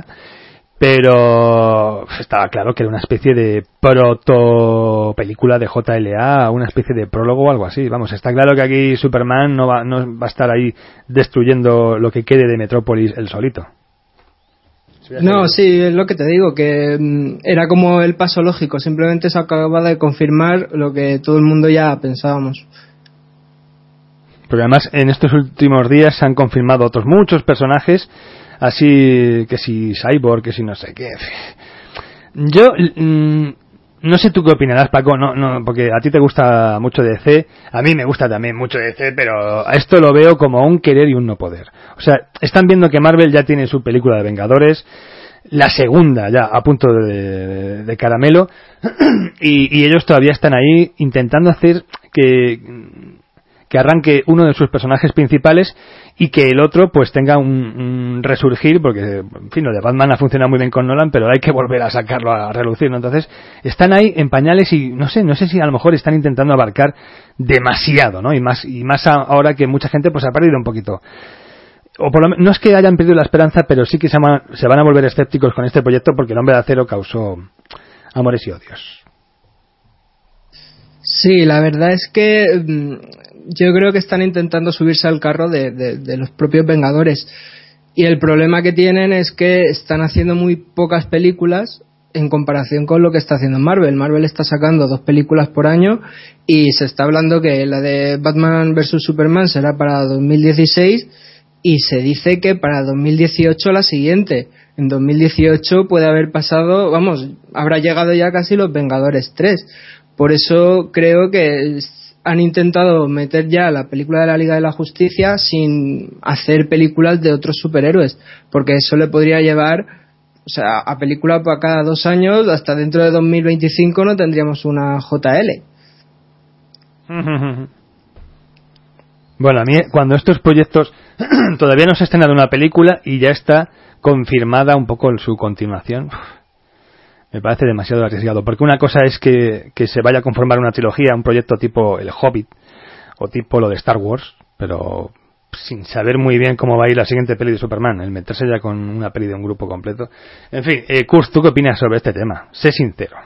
Pero estaba claro que era una especie de proto película de JLA, una especie de prólogo o algo así. Vamos, está claro que aquí Superman no va a estar ahí destruyendo lo que quede de Metrópolis él solito. No, sí, es lo que te digo, que era como el paso lógico, simplemente se acaba de confirmar lo que todo el mundo ya pensábamos. Porque además en estos últimos días se han confirmado otros muchos personajes, así que si Cyborg, que si no sé qué. Yo no sé tú qué opinarás, Paco, no, porque a ti te gusta mucho DC, a mí me gusta también mucho DC, pero a esto lo veo como un querer y un no poder. O sea, están viendo que Marvel ya tiene su película de Vengadores, la segunda ya a punto de caramelo, y ellos todavía están ahí intentando hacer que arranque uno de sus personajes principales y que el otro pues tenga un resurgir, porque en fin, lo de Batman ha funcionado muy bien con Nolan, pero hay que volver a sacarlo a relucir, ¿no? Entonces están ahí en pañales y no sé si a lo mejor están intentando abarcar demasiado, ¿no? Y más ahora que mucha gente pues ha perdido un poquito, o por lo menos, no es que hayan perdido la esperanza, pero sí que se van a volver escépticos con este proyecto, porque el Hombre de Acero causó amores y odios. Sí, la verdad es que yo creo que están intentando subirse al carro de los propios Vengadores, y el problema que tienen es que están haciendo muy pocas películas en comparación con lo que está haciendo Marvel. Marvel está sacando 2 películas por año y se está hablando que la de Batman vs Superman será para 2016 y se dice que para 2018 la siguiente. En 2018 puede haber pasado, habrá llegado ya casi los Vengadores 3. Por eso creo que han intentado meter ya la película de la Liga de la Justicia sin hacer películas de otros superhéroes, porque eso le podría llevar, o sea, a película para cada 2 años, hasta dentro de 2025 no tendríamos una JL. Bueno, a mí cuando estos proyectos todavía no se ha estrenado una película y ya está confirmada un poco su continuación, me parece demasiado arriesgado, porque una cosa es que se vaya a conformar una trilogía, un proyecto tipo El Hobbit o tipo lo de Star Wars, pero sin saber muy bien cómo va a ir la siguiente peli de Superman, el meterse ya con una peli de un grupo completo. En fin, Kurt, ¿tú qué opinas sobre este tema? Sé sincero.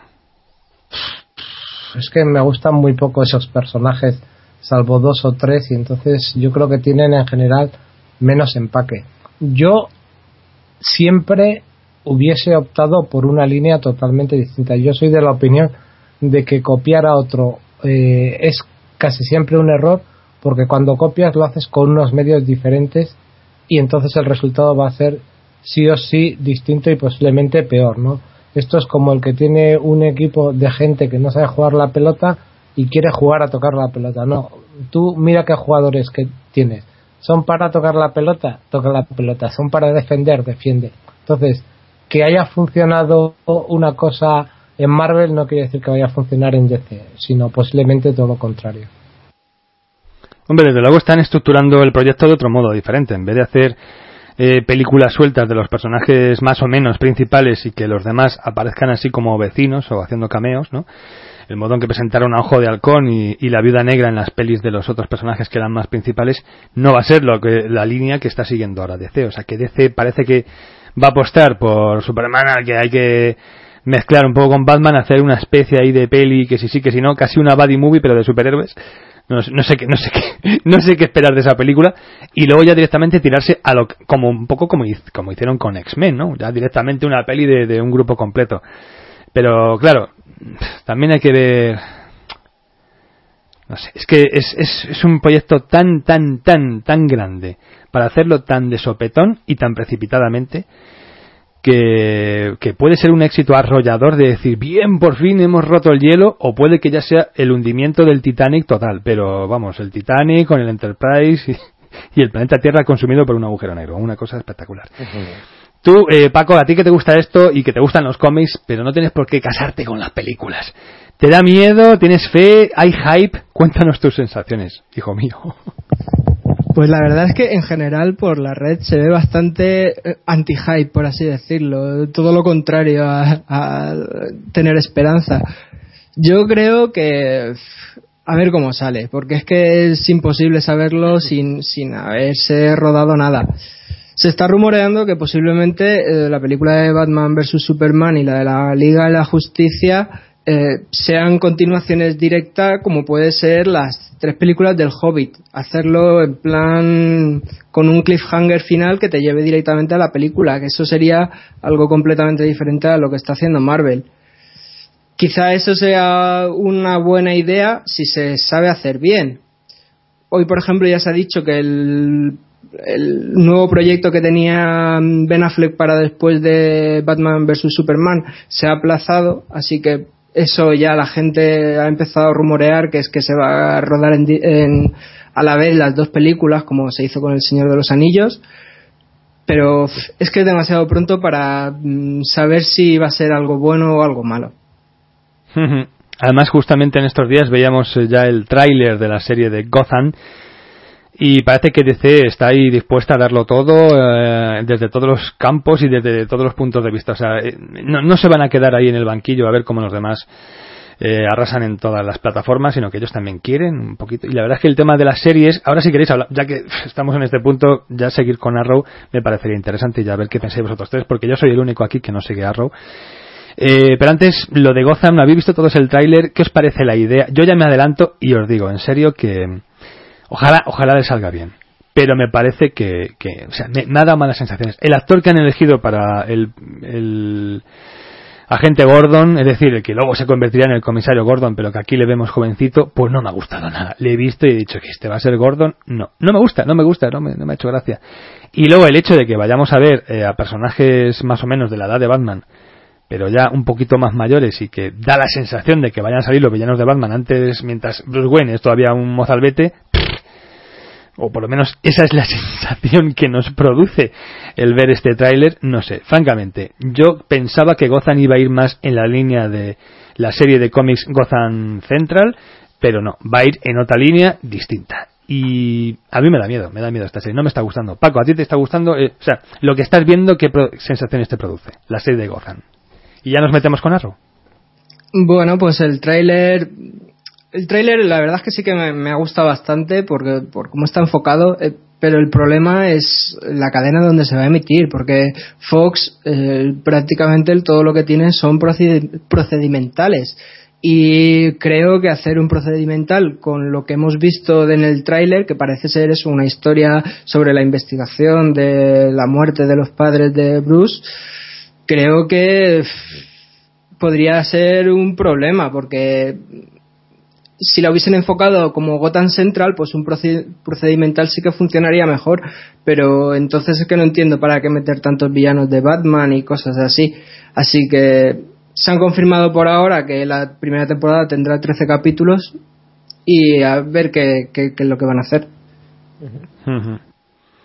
Es que me gustan muy poco esos personajes, salvo 2 o 3, y entonces yo creo que tienen en general menos empaque. Yo siempre hubiese optado por una línea totalmente distinta. Yo soy de la opinión de que copiar a otro es casi siempre un error, porque cuando copias lo haces con unos medios diferentes y entonces el resultado va a ser sí o sí distinto y posiblemente peor, ¿no? Esto es como el que tiene un equipo de gente que no sabe jugar la pelota y quiere jugar a tocar la pelota. No, tú mira qué jugadores que tienes. Son para tocar la pelota, toca la pelota. Son para defender, defiende. Entonces, que haya funcionado una cosa en Marvel no quiere decir que vaya a funcionar en DC, sino posiblemente todo lo contrario. Hombre, desde luego están estructurando el proyecto de otro modo diferente. En vez de hacer películas sueltas de los personajes más o menos principales y que los demás aparezcan así como vecinos o haciendo cameos, ¿no? El modo en que presentaron a Ojo de Halcón y la Viuda Negra en las pelis de los otros personajes que eran más principales no va a ser la línea que está siguiendo ahora DC. O sea que DC parece que va a apostar por Superman, al que hay que mezclar un poco con Batman, hacer una especie ahí de peli que si sí que si no, casi una buddy movie pero de superhéroes. No sé qué esperar de esa película, y luego ya directamente tirarse a como un poco como hicieron con X-Men, ¿no? Ya directamente una peli de un grupo completo. Pero claro, también hay que ver, no sé, es que es un proyecto tan grande para hacerlo tan de sopetón y tan precipitadamente que puede ser un éxito arrollador de decir, bien, por fin hemos roto el hielo, o puede que ya sea el hundimiento del Titanic total. Pero vamos, el Titanic con el Enterprise y el planeta Tierra consumido por un agujero negro, una cosa espectacular. Tú, Paco, a ti que te gusta esto y que te gustan los cómics, pero no tienes por qué casarte con las películas. ¿Te da miedo? ¿Tienes fe? ¿Hay hype? Cuéntanos tus sensaciones, hijo mío. Pues la verdad es que en general por la red se ve bastante anti-hype, por así decirlo. Todo lo contrario a tener esperanza. Yo creo que a ver cómo sale, porque es que es imposible saberlo sin haberse rodado nada. Se está rumoreando que posiblemente la película de Batman vs Superman y la de la Liga de la Justicia sean continuaciones directas, como puede ser las 3 películas del Hobbit. Hacerlo en plan con un cliffhanger final que te lleve directamente a la película, que eso sería algo completamente diferente a lo que está haciendo Marvel. Quizá eso sea una buena idea si se sabe hacer bien. Hoy, por ejemplo, ya se ha dicho que el nuevo proyecto que tenía Ben Affleck para después de Batman vs Superman se ha aplazado, así que eso ya la gente ha empezado a rumorear que es que se va a rodar a la vez las 2 películas, como se hizo con El Señor de los Anillos, pero es que es demasiado pronto para saber si va a ser algo bueno o algo malo. Además, justamente en estos días veíamos ya el tráiler de la serie de Gotham y parece que DC está ahí dispuesta a darlo todo desde todos los campos y desde todos los puntos de vista. O sea, no se van a quedar ahí en el banquillo a ver cómo los demás arrasan en todas las plataformas, sino que ellos también quieren un poquito. Y la verdad es que el tema de las series, ahora si queréis hablar, ya que estamos en este punto, ya seguir con Arrow me parecería interesante y ya ver qué pensáis vosotros tres, porque yo soy el único aquí que no sigue Arrow. Pero antes, lo de Gotham, ¿no habéis visto todos el tráiler? ¿Qué os parece la idea? Yo ya me adelanto y os digo, en serio, que ojalá le salga bien. Pero me parece que o sea, me ha dado malas sensaciones. El actor que han elegido para el agente Gordon, es decir, el que luego se convertirá en el comisario Gordon, pero que aquí le vemos jovencito, pues no me ha gustado nada. Le he visto y he dicho que este va a ser Gordon. No me gusta, no me ha hecho gracia. Y luego el hecho de que vayamos a ver a personajes más o menos de la edad de Batman, pero ya un poquito más mayores, y que da la sensación de que vayan a salir los villanos de Batman antes, mientras Bruce Wayne es todavía un mozalbete, o por lo menos esa es la sensación que nos produce el ver este tráiler. No sé, francamente, yo pensaba que Gotham iba a ir más en la línea de la serie de cómics Gotham Central, pero no, va a ir en otra línea distinta. Y a mí me da miedo esta serie, no me está gustando. Paco, ¿a ti te está gustando? O sea, lo que estás viendo, ¿qué sensaciones te produce la serie de Gotham? Y ya nos metemos con Arrow. Bueno, pues el tráiler la verdad es que sí que me ha gustado bastante por cómo está enfocado, pero el problema es la cadena donde se va a emitir, porque Fox prácticamente todo lo que tiene son procedimentales, y creo que hacer un procedimental con lo que hemos visto en el tráiler, que parece ser es una historia sobre la investigación de la muerte de los padres de Bruce, creo que podría ser un problema, porque si la hubiesen enfocado como Gotham Central, pues un procedimental sí que funcionaría mejor, pero entonces es que no entiendo para qué meter tantos villanos de Batman y cosas así. Así que se han confirmado por ahora que la primera temporada tendrá 13 capítulos y a ver qué es lo que van a hacer.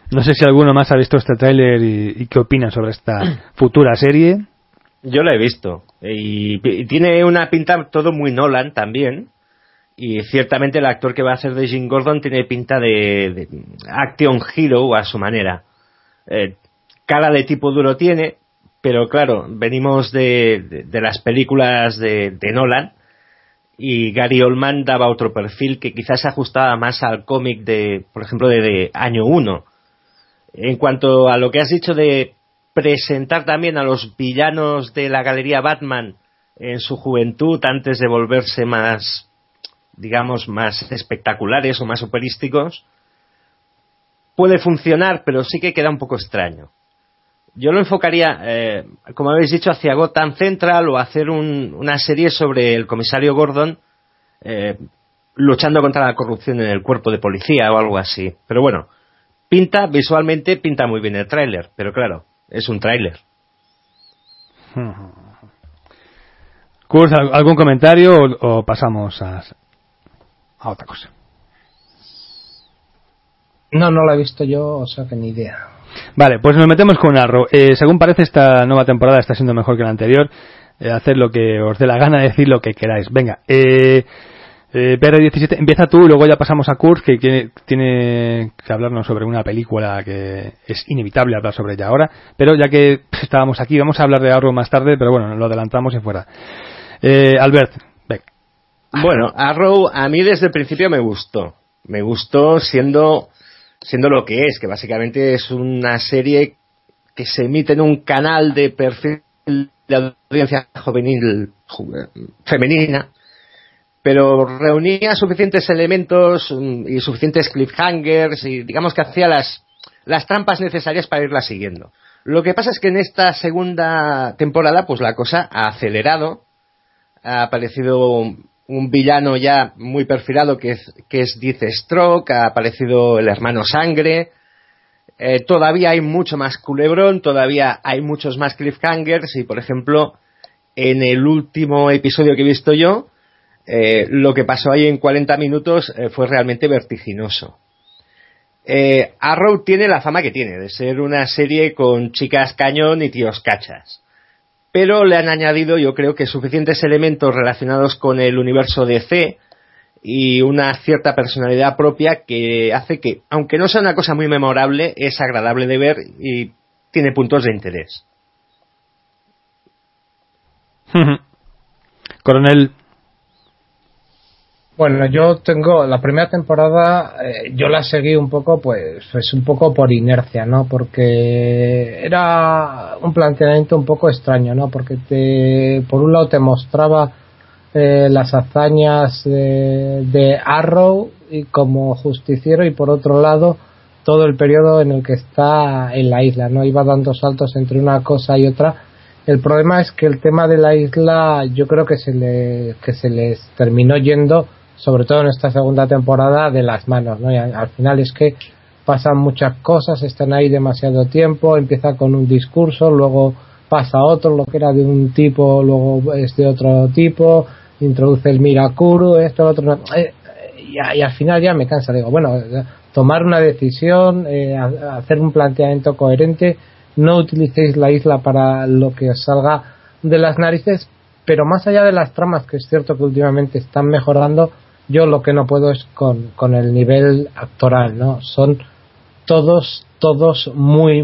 No sé si alguno más ha visto este tráiler y qué opina sobre esta futura serie. Yo lo he visto y tiene una pinta todo muy Nolan también, y ciertamente el actor que va a hacer de Jim Gordon tiene pinta de action hero a su manera. Cara de tipo duro tiene, pero claro, venimos de las películas de Nolan, y Gary Oldman daba otro perfil que quizás se ajustaba más al cómic de, por ejemplo, de Año 1. En cuanto a lo que has dicho de presentar también a los villanos de la galería Batman en su juventud antes de volverse más, digamos, más espectaculares o más operísticos, puede funcionar, pero sí que queda un poco extraño. Yo lo enfocaría, como habéis dicho, hacia Gotham Central, o hacer una serie sobre el comisario Gordon luchando contra la corrupción en el cuerpo de policía o algo así. Pero bueno, visualmente pinta muy bien el tráiler, pero claro, es un tráiler. Kurt, ¿algún comentario o pasamos a otra cosa? No la he visto yo, o sea que ni idea. Vale, pues nos metemos con Arrow. Según parece, esta nueva temporada está siendo mejor que la anterior. Haced lo que os dé la gana, decir lo que queráis. Venga, PR17, empieza tú, luego ya pasamos a Kurt, que tiene que hablarnos sobre una película que es inevitable hablar sobre ella ahora. Pero ya que estábamos aquí, vamos a hablar de Arrow más tarde, pero bueno, lo adelantamos y fuera. Albert, venga. Bueno, Arrow a mí desde el principio me gustó. Me gustó siendo lo que es, que básicamente es una serie que se emite en un canal de perfil de audiencia juvenil femenina, pero reunía suficientes elementos y suficientes cliffhangers, y digamos que hacía las trampas necesarias para irla siguiendo. Lo que pasa es que en esta segunda temporada pues la cosa ha acelerado, ha aparecido un villano ya muy perfilado que es Deathstroke, ha aparecido el hermano Sangre, todavía hay mucho más culebrón, todavía hay muchos más cliffhangers, y por ejemplo en el último episodio que he visto yo, lo que pasó ahí en 40 minutos fue realmente vertiginoso. Arrow tiene la fama que tiene de ser una serie con chicas cañón y tíos cachas, pero le han añadido, yo creo, que suficientes elementos relacionados con el universo DC y una cierta personalidad propia que hace que, aunque no sea una cosa muy memorable, es agradable de ver y tiene puntos de interés. Coronel. Bueno, yo tengo la primera temporada, yo la seguí un poco, pues un poco por inercia, ¿no? Porque era un planteamiento un poco extraño, ¿no? Porque por un lado te mostraba las hazañas de Arrow y como justiciero, y por otro lado todo el periodo en el que está en la isla, ¿no? Iba dando saltos entre una cosa y otra. El problema es que el tema de la isla yo creo que se les terminó yendo, sobre todo en esta segunda temporada, de las manos, ¿no? Y al final es que pasan muchas cosas, están ahí demasiado tiempo, empieza con un discurso, luego pasa otro, lo que era de un tipo luego es de otro tipo, introduce el Mirakuru, esto, lo otro, y al final ya me cansa, digo, bueno, tomar una decisión, hacer un planteamiento coherente, no utilicéis la isla para lo que os salga de las narices. Pero más allá de las tramas, que es cierto que últimamente están mejorando, yo lo que no puedo es con el nivel actoral, ¿no? Son todos muy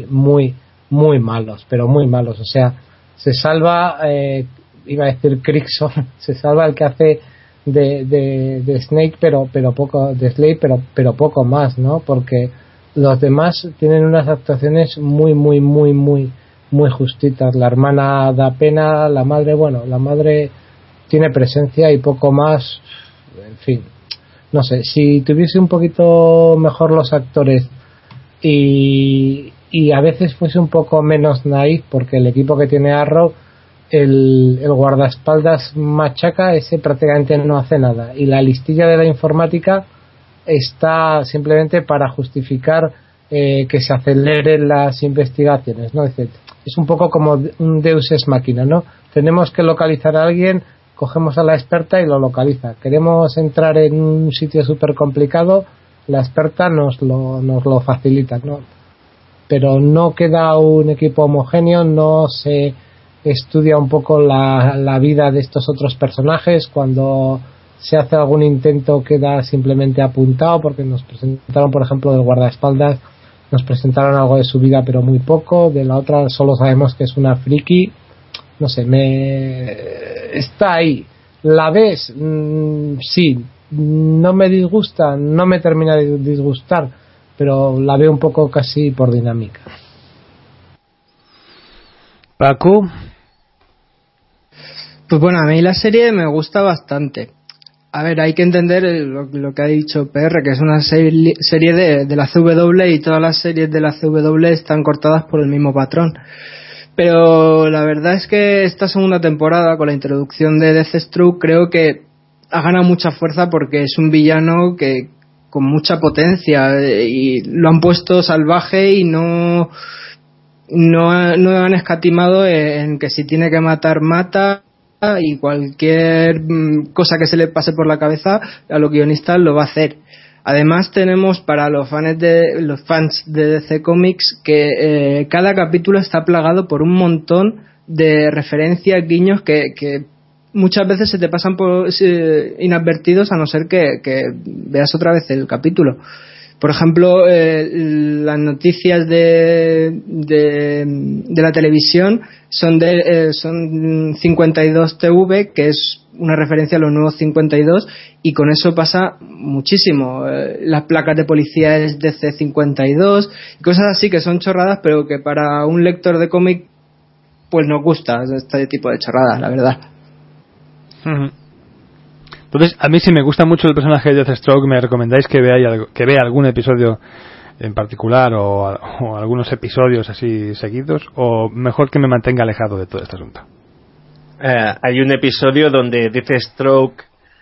malos, pero muy malos. O sea, se salva, iba a decir Crickson, se salva el que hace de Snake, pero poco, de Slade, pero poco más, ¿no? Porque los demás tienen unas actuaciones muy justitas. La hermana da pena, la madre tiene presencia y poco más. En fin, no sé, si tuviese un poquito mejor los actores y a veces fuese un poco menos naif, porque el equipo que tiene Arrow, el guardaespaldas machaca, ese prácticamente no hace nada, y la listilla de la informática está simplemente para justificar que se aceleren las investigaciones, ¿no? Es un poco como un Deus ex machina, ¿no? Tenemos que localizar a alguien, cogemos a la experta y lo localiza. Queremos entrar en un sitio súper complicado, la experta nos lo facilita, ¿no? Pero no queda un equipo homogéneo, no se estudia un poco la vida de estos otros personajes. Cuando se hace algún intento queda simplemente apuntado, porque nos presentaron, por ejemplo, del guardaespaldas, nos presentaron algo de su vida pero muy poco, de la otra solo sabemos que es una friki. No sé, está ahí. ¿La ves? Sí. No me disgusta, no me termina de disgustar, pero la veo un poco casi por dinámica. Paco. Pues bueno, a mí la serie me gusta bastante. A ver, hay que entender lo que ha dicho PR, que es una serie de la CW, y todas las series de la CW están cortadas por el mismo patrón. Pero la verdad es que esta segunda temporada, con la introducción de Deathstroke, creo que ha ganado mucha fuerza, porque es un villano que con mucha potencia, y lo han puesto salvaje y no han escatimado en que si tiene que matar, mata, y cualquier cosa que se le pase por la cabeza a los guionistas lo va a hacer. Además tenemos, para los fans de DC Comics, que cada capítulo está plagado por un montón de referencias, guiños que muchas veces se te pasan por inadvertidos, a no ser que veas otra vez el capítulo. Por ejemplo, las noticias de la televisión son 52 TV, que es una referencia a los nuevos 52, y con eso pasa muchísimo. Las placas de policía es DC 52, y cosas así que son chorradas, pero que para un lector de cómic pues nos gusta este tipo de chorradas, la verdad. Entonces, a mí, si me gusta mucho el personaje de Deathstroke, ¿me recomendáis que vea algún episodio en particular, o algunos episodios así seguidos, o mejor que me mantenga alejado de todo este asunto? Hay un episodio donde Deathstroke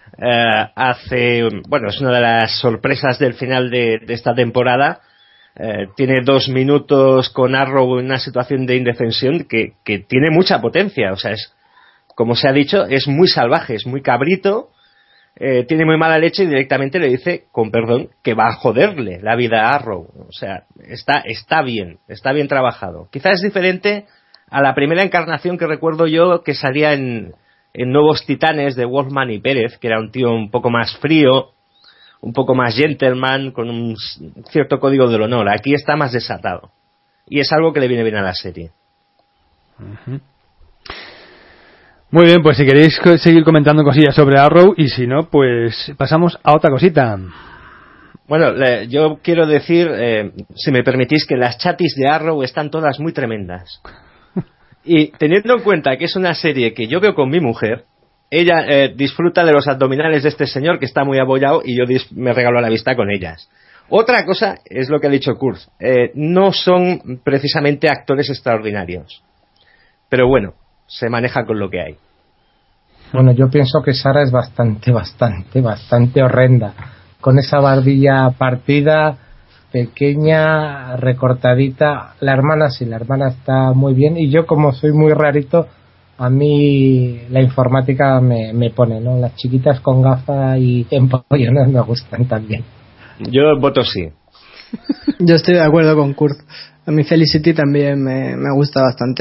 es una de las sorpresas del final de esta temporada. Tiene 2 minutos con Arrow en una situación de indefensión que tiene mucha potencia. O sea, como se ha dicho, es muy salvaje, es muy cabrito, tiene muy mala leche, y directamente le dice, con perdón, que va a joderle la vida a Arrow. O sea, está bien trabajado. Quizás es diferente a la primera encarnación que recuerdo yo, que salía en Nuevos Titanes, de Wolfman y Pérez, que era un tío un poco más frío, un poco más gentleman, con un cierto código del honor. Aquí está más desatado, y es algo que le viene bien a la serie. Uh-huh. Muy bien, pues si queréis seguir comentando cosillas sobre Arrow, y si no, pues pasamos a otra cosita. Bueno, yo quiero decir, si me permitís, que las chatis de Arrow están todas muy tremendas. Y teniendo en cuenta que es una serie que yo veo con mi mujer, ella disfruta de los abdominales de este señor, que está muy abollado, y yo me regalo la vista con ellas. Otra cosa es lo que ha dicho Kurt. No son precisamente actores extraordinarios, pero bueno, se maneja con lo que hay. Bueno, yo pienso que Sara es bastante horrenda, con esa barbilla partida, pequeña, recortadita. La hermana está muy bien, y yo, como soy muy rarito, a mí la informática me pone, ¿no? Las chiquitas con gafas y empollonas me gustan también. Yo voto sí. Yo estoy de acuerdo con Kurt. A mí Felicity también me gusta bastante.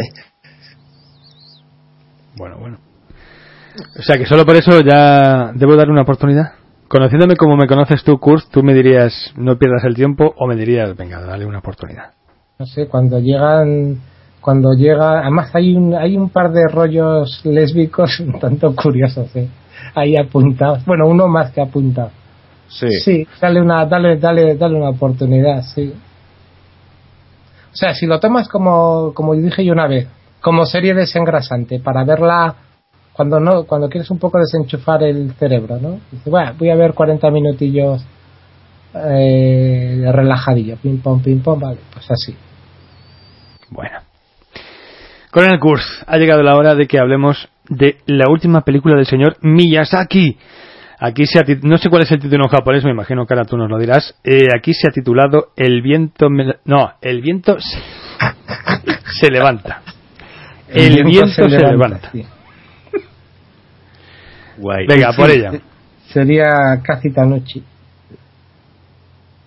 Bueno. O sea, que solo por eso ya debo darle una oportunidad. Conociéndome como me conoces tú, Kurt, tú me dirías, no pierdas el tiempo, o me dirías, venga, dale una oportunidad. No sé, cuando llega, además hay un par de rollos lésbicos un tanto curiosos, ahí apuntados. Bueno, uno más que apuntado. Sí, dale una oportunidad, sí. O sea, si lo tomas como dije yo una vez, como serie desengrasante, para verla cuando quieres un poco desenchufar el cerebro, ¿no? Dices, bueno, voy a ver 40 minutillos relajadillo, pim pom, vale, pues así. Bueno. Con el Kurt, ha llegado la hora de que hablemos de la última película del señor Miyazaki. Aquí no sé cuál es el título en japonés, me imagino que ahora tú nos lo dirás. Aquí se ha titulado El viento se levanta. El viento se levanta. Sí. Guay. Venga, por ella. Sería Kazi Tanuchi.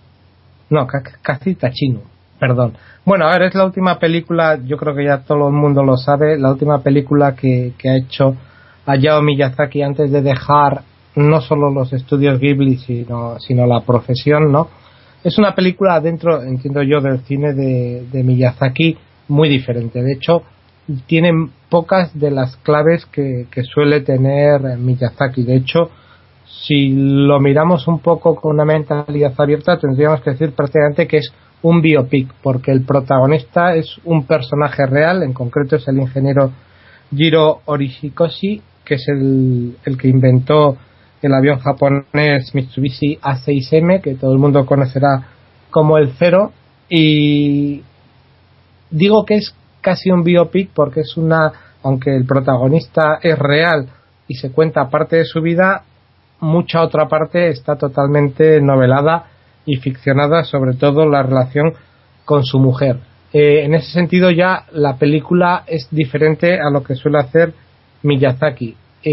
No, Kazuki Tachino, perdón. Bueno, a ver, es la última película, yo creo que ya todo el mundo lo sabe, la última película que ha hecho Hayao Miyazaki antes de dejar no solo los estudios Ghibli, sino la profesión, ¿no? Es una película dentro, entiendo yo, del cine de Miyazaki muy diferente. De hecho, tiene pocas de las claves que suele tener Miyazaki. De hecho, si lo miramos un poco con una mentalidad abierta, tendríamos que decir prácticamente que es un biopic, porque el protagonista es un personaje real, en concreto es el ingeniero Jiro Horikoshi, que es el que inventó el avión japonés Mitsubishi A6M, que todo el mundo conocerá como el Zero, y digo que es casi un biopic porque es aunque el protagonista es real y se cuenta parte de su vida, mucha otra parte está totalmente novelada y ficcionada, sobre todo la relación con su mujer. En ese sentido ya la película es diferente a lo que suele hacer Miyazaki.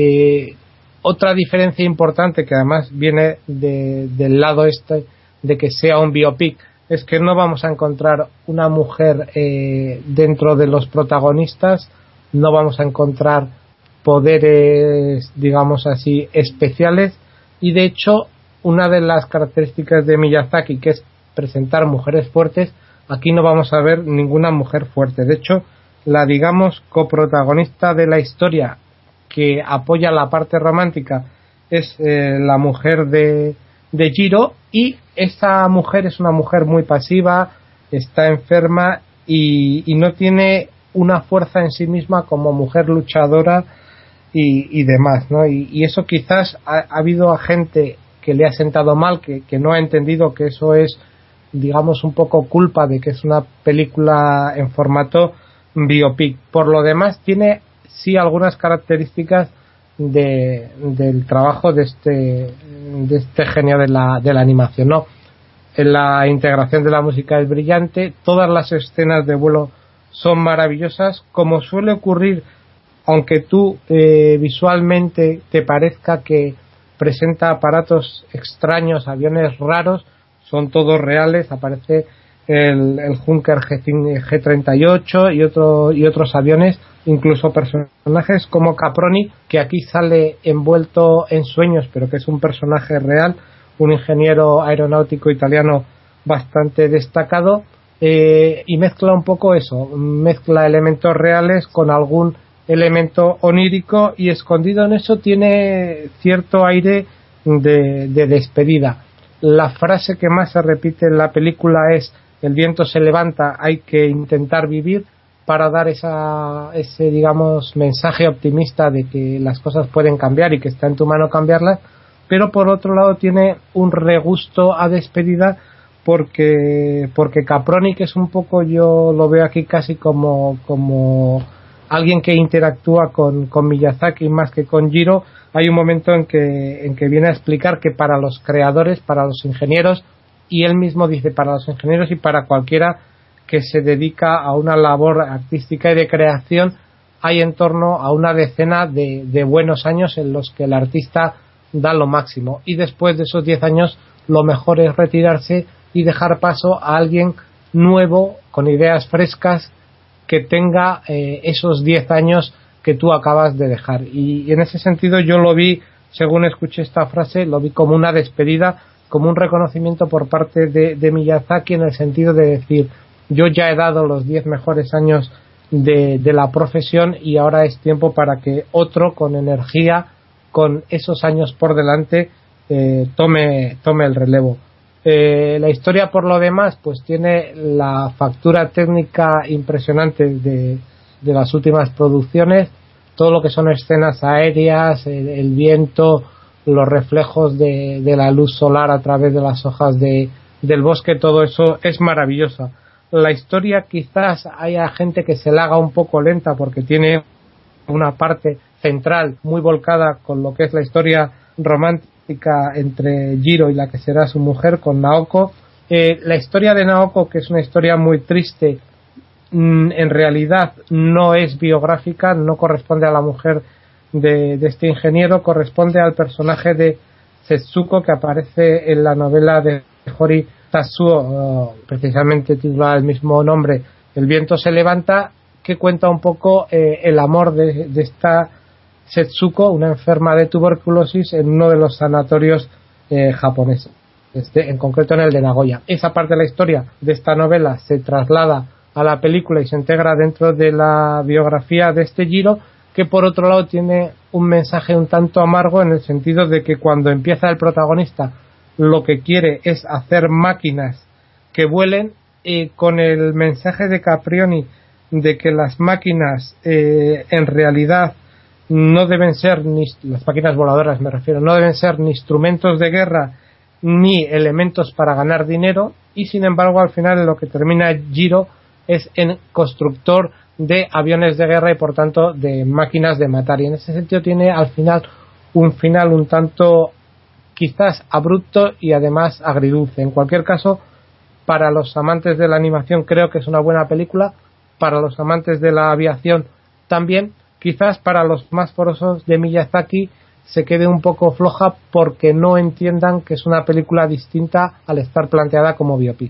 Otra diferencia importante, que además viene del lado de que sea un biopic, es que no vamos a encontrar una mujer dentro de los protagonistas, no vamos a encontrar poderes, digamos así, especiales, y de hecho una de las características de Miyazaki, que es presentar mujeres fuertes, aquí no vamos a ver ninguna mujer fuerte. De hecho, la, digamos, coprotagonista de la historia que apoya la parte romántica es la mujer de Jiro, y esa mujer es una mujer muy pasiva, está enferma y no tiene una fuerza en sí misma como mujer luchadora y demás, ¿no? Y eso quizás ha habido a gente que le ha sentado mal, que no ha entendido que eso es, digamos, un poco culpa de que es una película en formato biopic. Por lo demás, tiene sí algunas características del trabajo de este genio de la animación, ¿no? En la integración de la música es brillante, todas las escenas de vuelo son maravillosas, como suele ocurrir, aunque tú visualmente te parezca que presenta aparatos extraños, aviones raros, son todos reales. Aparece el Junker G38 y otros aviones, incluso personajes como Caproni, que aquí sale envuelto en sueños, pero que es un personaje real, un ingeniero aeronáutico italiano bastante destacado, y mezcla un poco eso, mezcla elementos reales con algún elemento onírico, y escondido en eso tiene cierto aire de despedida. La frase que más se repite en la película es: el viento se levanta, hay que intentar vivir, para dar ese, digamos, mensaje optimista de que las cosas pueden cambiar y que está en tu mano cambiarlas. Pero por otro lado tiene un regusto a despedida, porque Caproni, que es un poco, yo lo veo aquí casi como alguien que interactúa con Miyazaki más que con Jiro, hay un momento en que viene a explicar que para los creadores, para los ingenieros, y él mismo dice para los ingenieros y para cualquiera que se dedica a una labor artística y de creación, hay en torno a una decena de buenos años en los que el artista da lo máximo, y después de esos 10 años lo mejor es retirarse y dejar paso a alguien nuevo, con ideas frescas, que tenga esos 10 años que tú acabas de dejar. Y en ese sentido yo lo vi, según escuché esta frase, lo vi como una despedida, como un reconocimiento por parte de Miyazaki, en el sentido de decir: yo ya he dado los 10 mejores años de la profesión, y ahora es tiempo para que otro, con energía, con esos años por delante, tome el relevo. La historia, por lo demás, pues tiene la factura técnica impresionante de las últimas producciones. Todo lo que son escenas aéreas, el viento, los reflejos de la luz solar a través de las hojas del bosque, todo eso es maravilloso. La historia quizás haya gente que se la haga un poco lenta, porque tiene una parte central muy volcada con lo que es la historia romántica entre Jiro y la que será su mujer, con Naoko. La historia de Naoko, que es una historia muy triste, en realidad no es biográfica, no corresponde a la mujer de este ingeniero, corresponde al personaje de Setsuko, que aparece en la novela de Hori Tatsuo, precisamente titulada el mismo nombre, El viento se levanta, que cuenta un poco el amor de esta Setsuko, una enferma de tuberculosis, en uno de los sanatorios japoneses, en concreto en el de Nagoya. Esa parte de la historia de esta novela se traslada a la película y se integra dentro de la biografía de este Jiro, que por otro lado tiene un mensaje un tanto amargo, en el sentido de que cuando empieza el protagonista lo que quiere es hacer máquinas que vuelen, con el mensaje de Caprioni de que las máquinas en realidad no deben ser, las máquinas voladoras me refiero, no deben ser ni instrumentos de guerra ni elementos para ganar dinero, y sin embargo al final en lo que termina Jiro es en constructor de aviones de guerra y por tanto de máquinas de matar, y en ese sentido tiene al final un tanto quizás abrupto y además agridulce. En cualquier caso, para los amantes de la animación creo que es una buena película, para los amantes de la aviación también. Quizás para los más forosos de Miyazaki se quede un poco floja porque no entiendan que es una película distinta al estar planteada como biopic.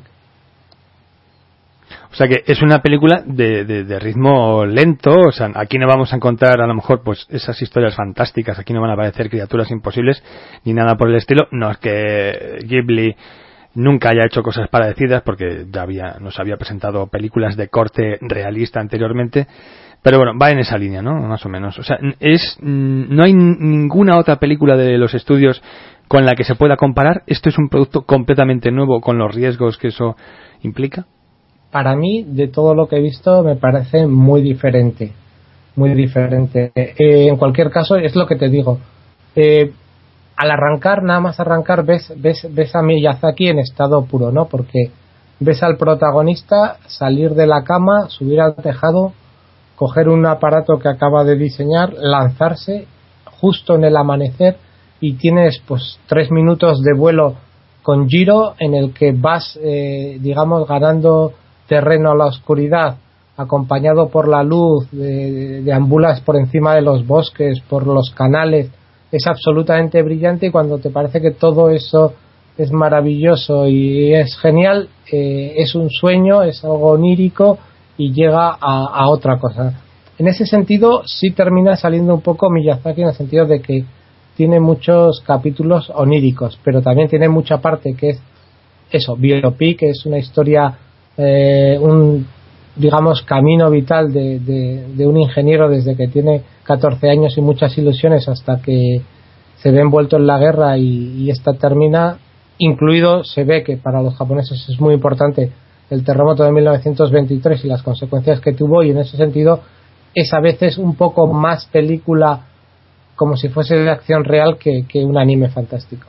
O sea que es una película de ritmo lento, o sea, aquí no vamos a encontrar a lo mejor pues esas historias fantásticas, aquí no van a aparecer criaturas imposibles ni nada por el estilo. No es que Ghibli nunca haya hecho cosas parecidas, porque ya nos había presentado películas de corte realista anteriormente, pero bueno, va en esa línea, ¿no? Más o menos. O sea, no hay ninguna otra película de los estudios con la que se pueda comparar. Esto es un producto completamente nuevo con los riesgos que eso implica. Para mí, de todo lo que he visto, me parece muy diferente. Muy diferente. En cualquier caso, es lo que te digo. Al arrancar, nada más arrancar, ves a Miyazaki en estado puro, ¿no? Porque ves al protagonista salir de la cama, subir al tejado, coger un aparato que acaba de diseñar, lanzarse justo en el amanecer, y tienes pues 3 minutos de vuelo con Jiro en el que vas, ganando terreno a la oscuridad, acompañado por la luz, deambulas por encima de los bosques, por los canales. Es absolutamente brillante, y cuando te parece que todo eso es maravilloso y es genial, es un sueño, es algo onírico y llega a otra cosa. En ese sentido sí termina saliendo un poco Miyazaki, en el sentido de que tiene muchos capítulos oníricos, pero también tiene mucha parte que es eso, biopic, que es una historia, un camino vital de un ingeniero desde que tiene 14 años y muchas ilusiones hasta que se ve envuelto en la guerra y esta termina. Incluido, se ve que para los japoneses es muy importante el terremoto de 1923 y las consecuencias que tuvo, y en ese sentido es a veces un poco más película como si fuese de acción real que un anime fantástico.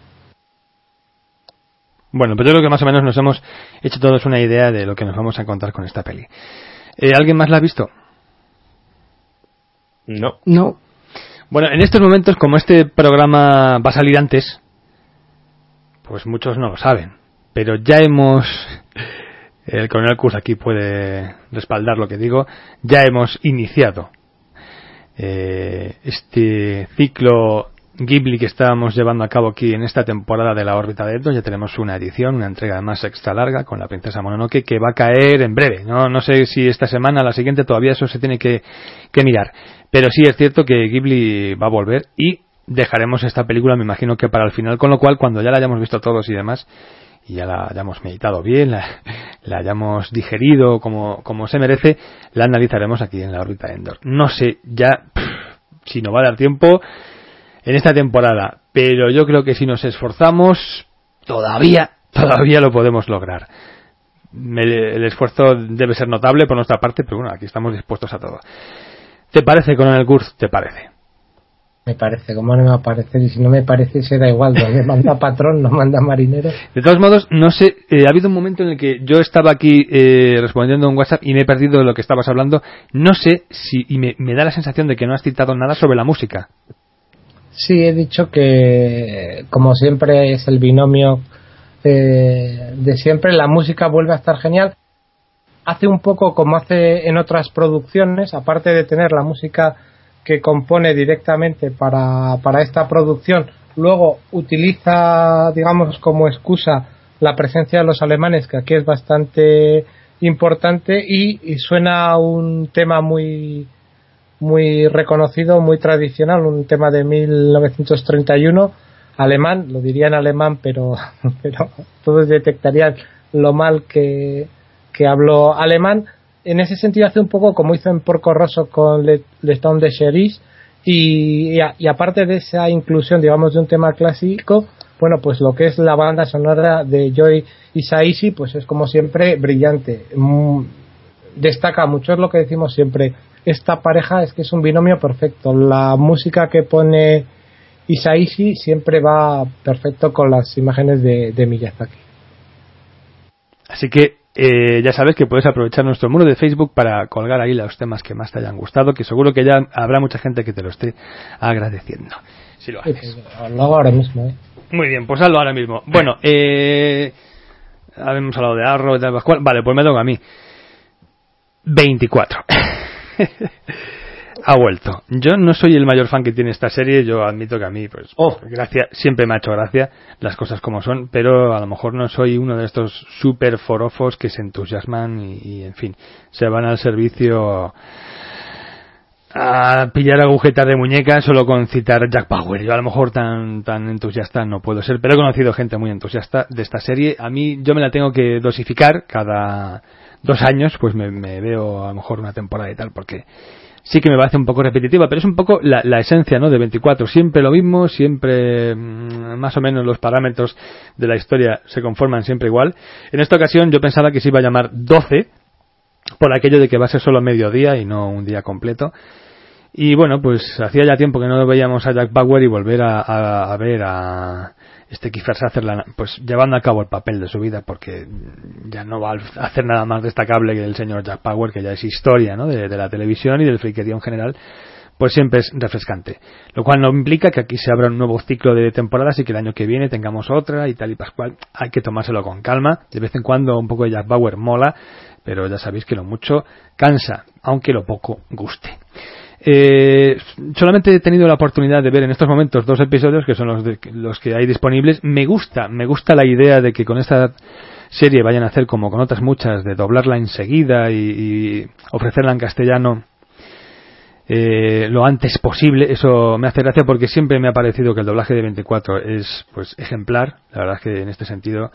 Bueno, pues yo creo que más o menos nos hemos hecho todos una idea de lo que nos vamos a encontrar con esta peli. ¿Alguien más la ha visto? No. Bueno, en estos momentos, como este programa va a salir antes, pues muchos no lo saben, pero ya hemos... El coronel Kurz aquí puede respaldar lo que digo. Ya hemos iniciado este ciclo Ghibli que estábamos llevando a cabo aquí en esta temporada de la órbita de Endor. Ya tenemos una edición, una entrega además extra larga con la princesa Mononoke, que va a caer en breve. No sé si esta semana o la siguiente, todavía eso se tiene que mirar. Pero sí es cierto que Ghibli va a volver, y dejaremos esta película, me imagino que para el final, con lo cual cuando ya la hayamos visto todos y demás, y ya la hayamos meditado bien, la hayamos digerido como se merece, la analizaremos aquí en la órbita Endor. No sé ya si nos va a dar tiempo en esta temporada, pero yo creo que si nos esforzamos todavía lo podemos lograr. El esfuerzo debe ser notable por nuestra parte, pero bueno, aquí estamos dispuestos a todo. ¿Te parece, coronel Kurz? ¿Te parece? Me parece, como no me va a parecer, y si no me parece será igual, donde manda patrón no manda marinero. De todos modos, no sé, ha habido un momento en el que yo estaba aquí respondiendo un WhatsApp y me he perdido de lo que estabas hablando. No sé si, y me da la sensación de que no has citado nada sobre la música. Sí, he dicho que como siempre es el binomio de siempre, la música vuelve a estar genial. Hace un poco como hace en otras producciones, aparte de tener la música que compone directamente para esta producción, luego utiliza, digamos, como excusa la presencia de los alemanes, que aquí es bastante importante, y suena un tema muy reconocido, muy tradicional, un tema de 1931, alemán, lo diría en alemán, pero todos detectarían lo mal que habló alemán. En ese sentido hace un poco como hizo en Porco Rosso con Le Temps de Cherise, y aparte de esa inclusión, digamos, de un tema clásico, bueno, pues lo que es la banda sonora de Joe Hisaishi, pues es como siempre brillante, destaca mucho, es lo que decimos siempre, esta pareja es que es un binomio perfecto, la música que pone Hisaishi siempre va perfecto con las imágenes de Miyazaki. Así que ya sabes que puedes aprovechar nuestro muro de Facebook para colgar ahí los temas que más te hayan gustado, que seguro que ya habrá mucha gente que te lo esté agradeciendo si lo haces. Lo hago ahora mismo, Muy bien, pues hazlo ahora mismo. Bueno, habíamos hablado de Arrow, de Pascual. Vale, pues me toca a mí. 24. Ha vuelto. Yo no soy el mayor fan que tiene esta serie. Yo admito que a mí, pues, gracia, siempre me ha hecho gracia las cosas como son, pero a lo mejor no soy uno de estos super forofos que se entusiasman y en fin, se van al servicio a pillar agujetas de muñeca solo con citar Jack Bauer. Yo a lo mejor tan entusiasta no puedo ser, pero he conocido gente muy entusiasta de esta serie. A mí yo me la tengo que dosificar cada 2 años, pues me veo a lo mejor una temporada y tal, porque sí que me parece un poco repetitiva, pero es un poco la esencia, ¿no?, de 24. Siempre lo mismo, siempre más o menos los parámetros de la historia se conforman siempre igual. En esta ocasión yo pensaba que se iba a llamar 12, por aquello de que va a ser solo mediodía y no un día completo. Y bueno, pues hacía ya tiempo que no veíamos a Jack Bauer, y volver a ver a Kiefer Sutherland pues llevando a cabo el papel de su vida, porque ya no va a hacer nada más destacable que el señor Jack Bauer, que ya es historia, ¿no?, de la televisión y del friquerío en general, pues siempre es refrescante. Lo cual no implica que aquí se abra un nuevo ciclo de temporadas y que el año que viene tengamos otra y tal y pascual. Hay que tomárselo con calma. De vez en cuando un poco de Jack Bauer mola, pero ya sabéis que lo mucho cansa, aunque lo poco guste. Solamente he tenido la oportunidad de ver en estos momentos 2 episodios, que son los que hay disponibles. Me gusta la idea de que con esta serie vayan a hacer como con otras muchas, de doblarla enseguida y ofrecerla en castellano lo antes posible. Eso me hace gracia, porque siempre me ha parecido que el doblaje de 24 es pues ejemplar. La verdad es que en este sentido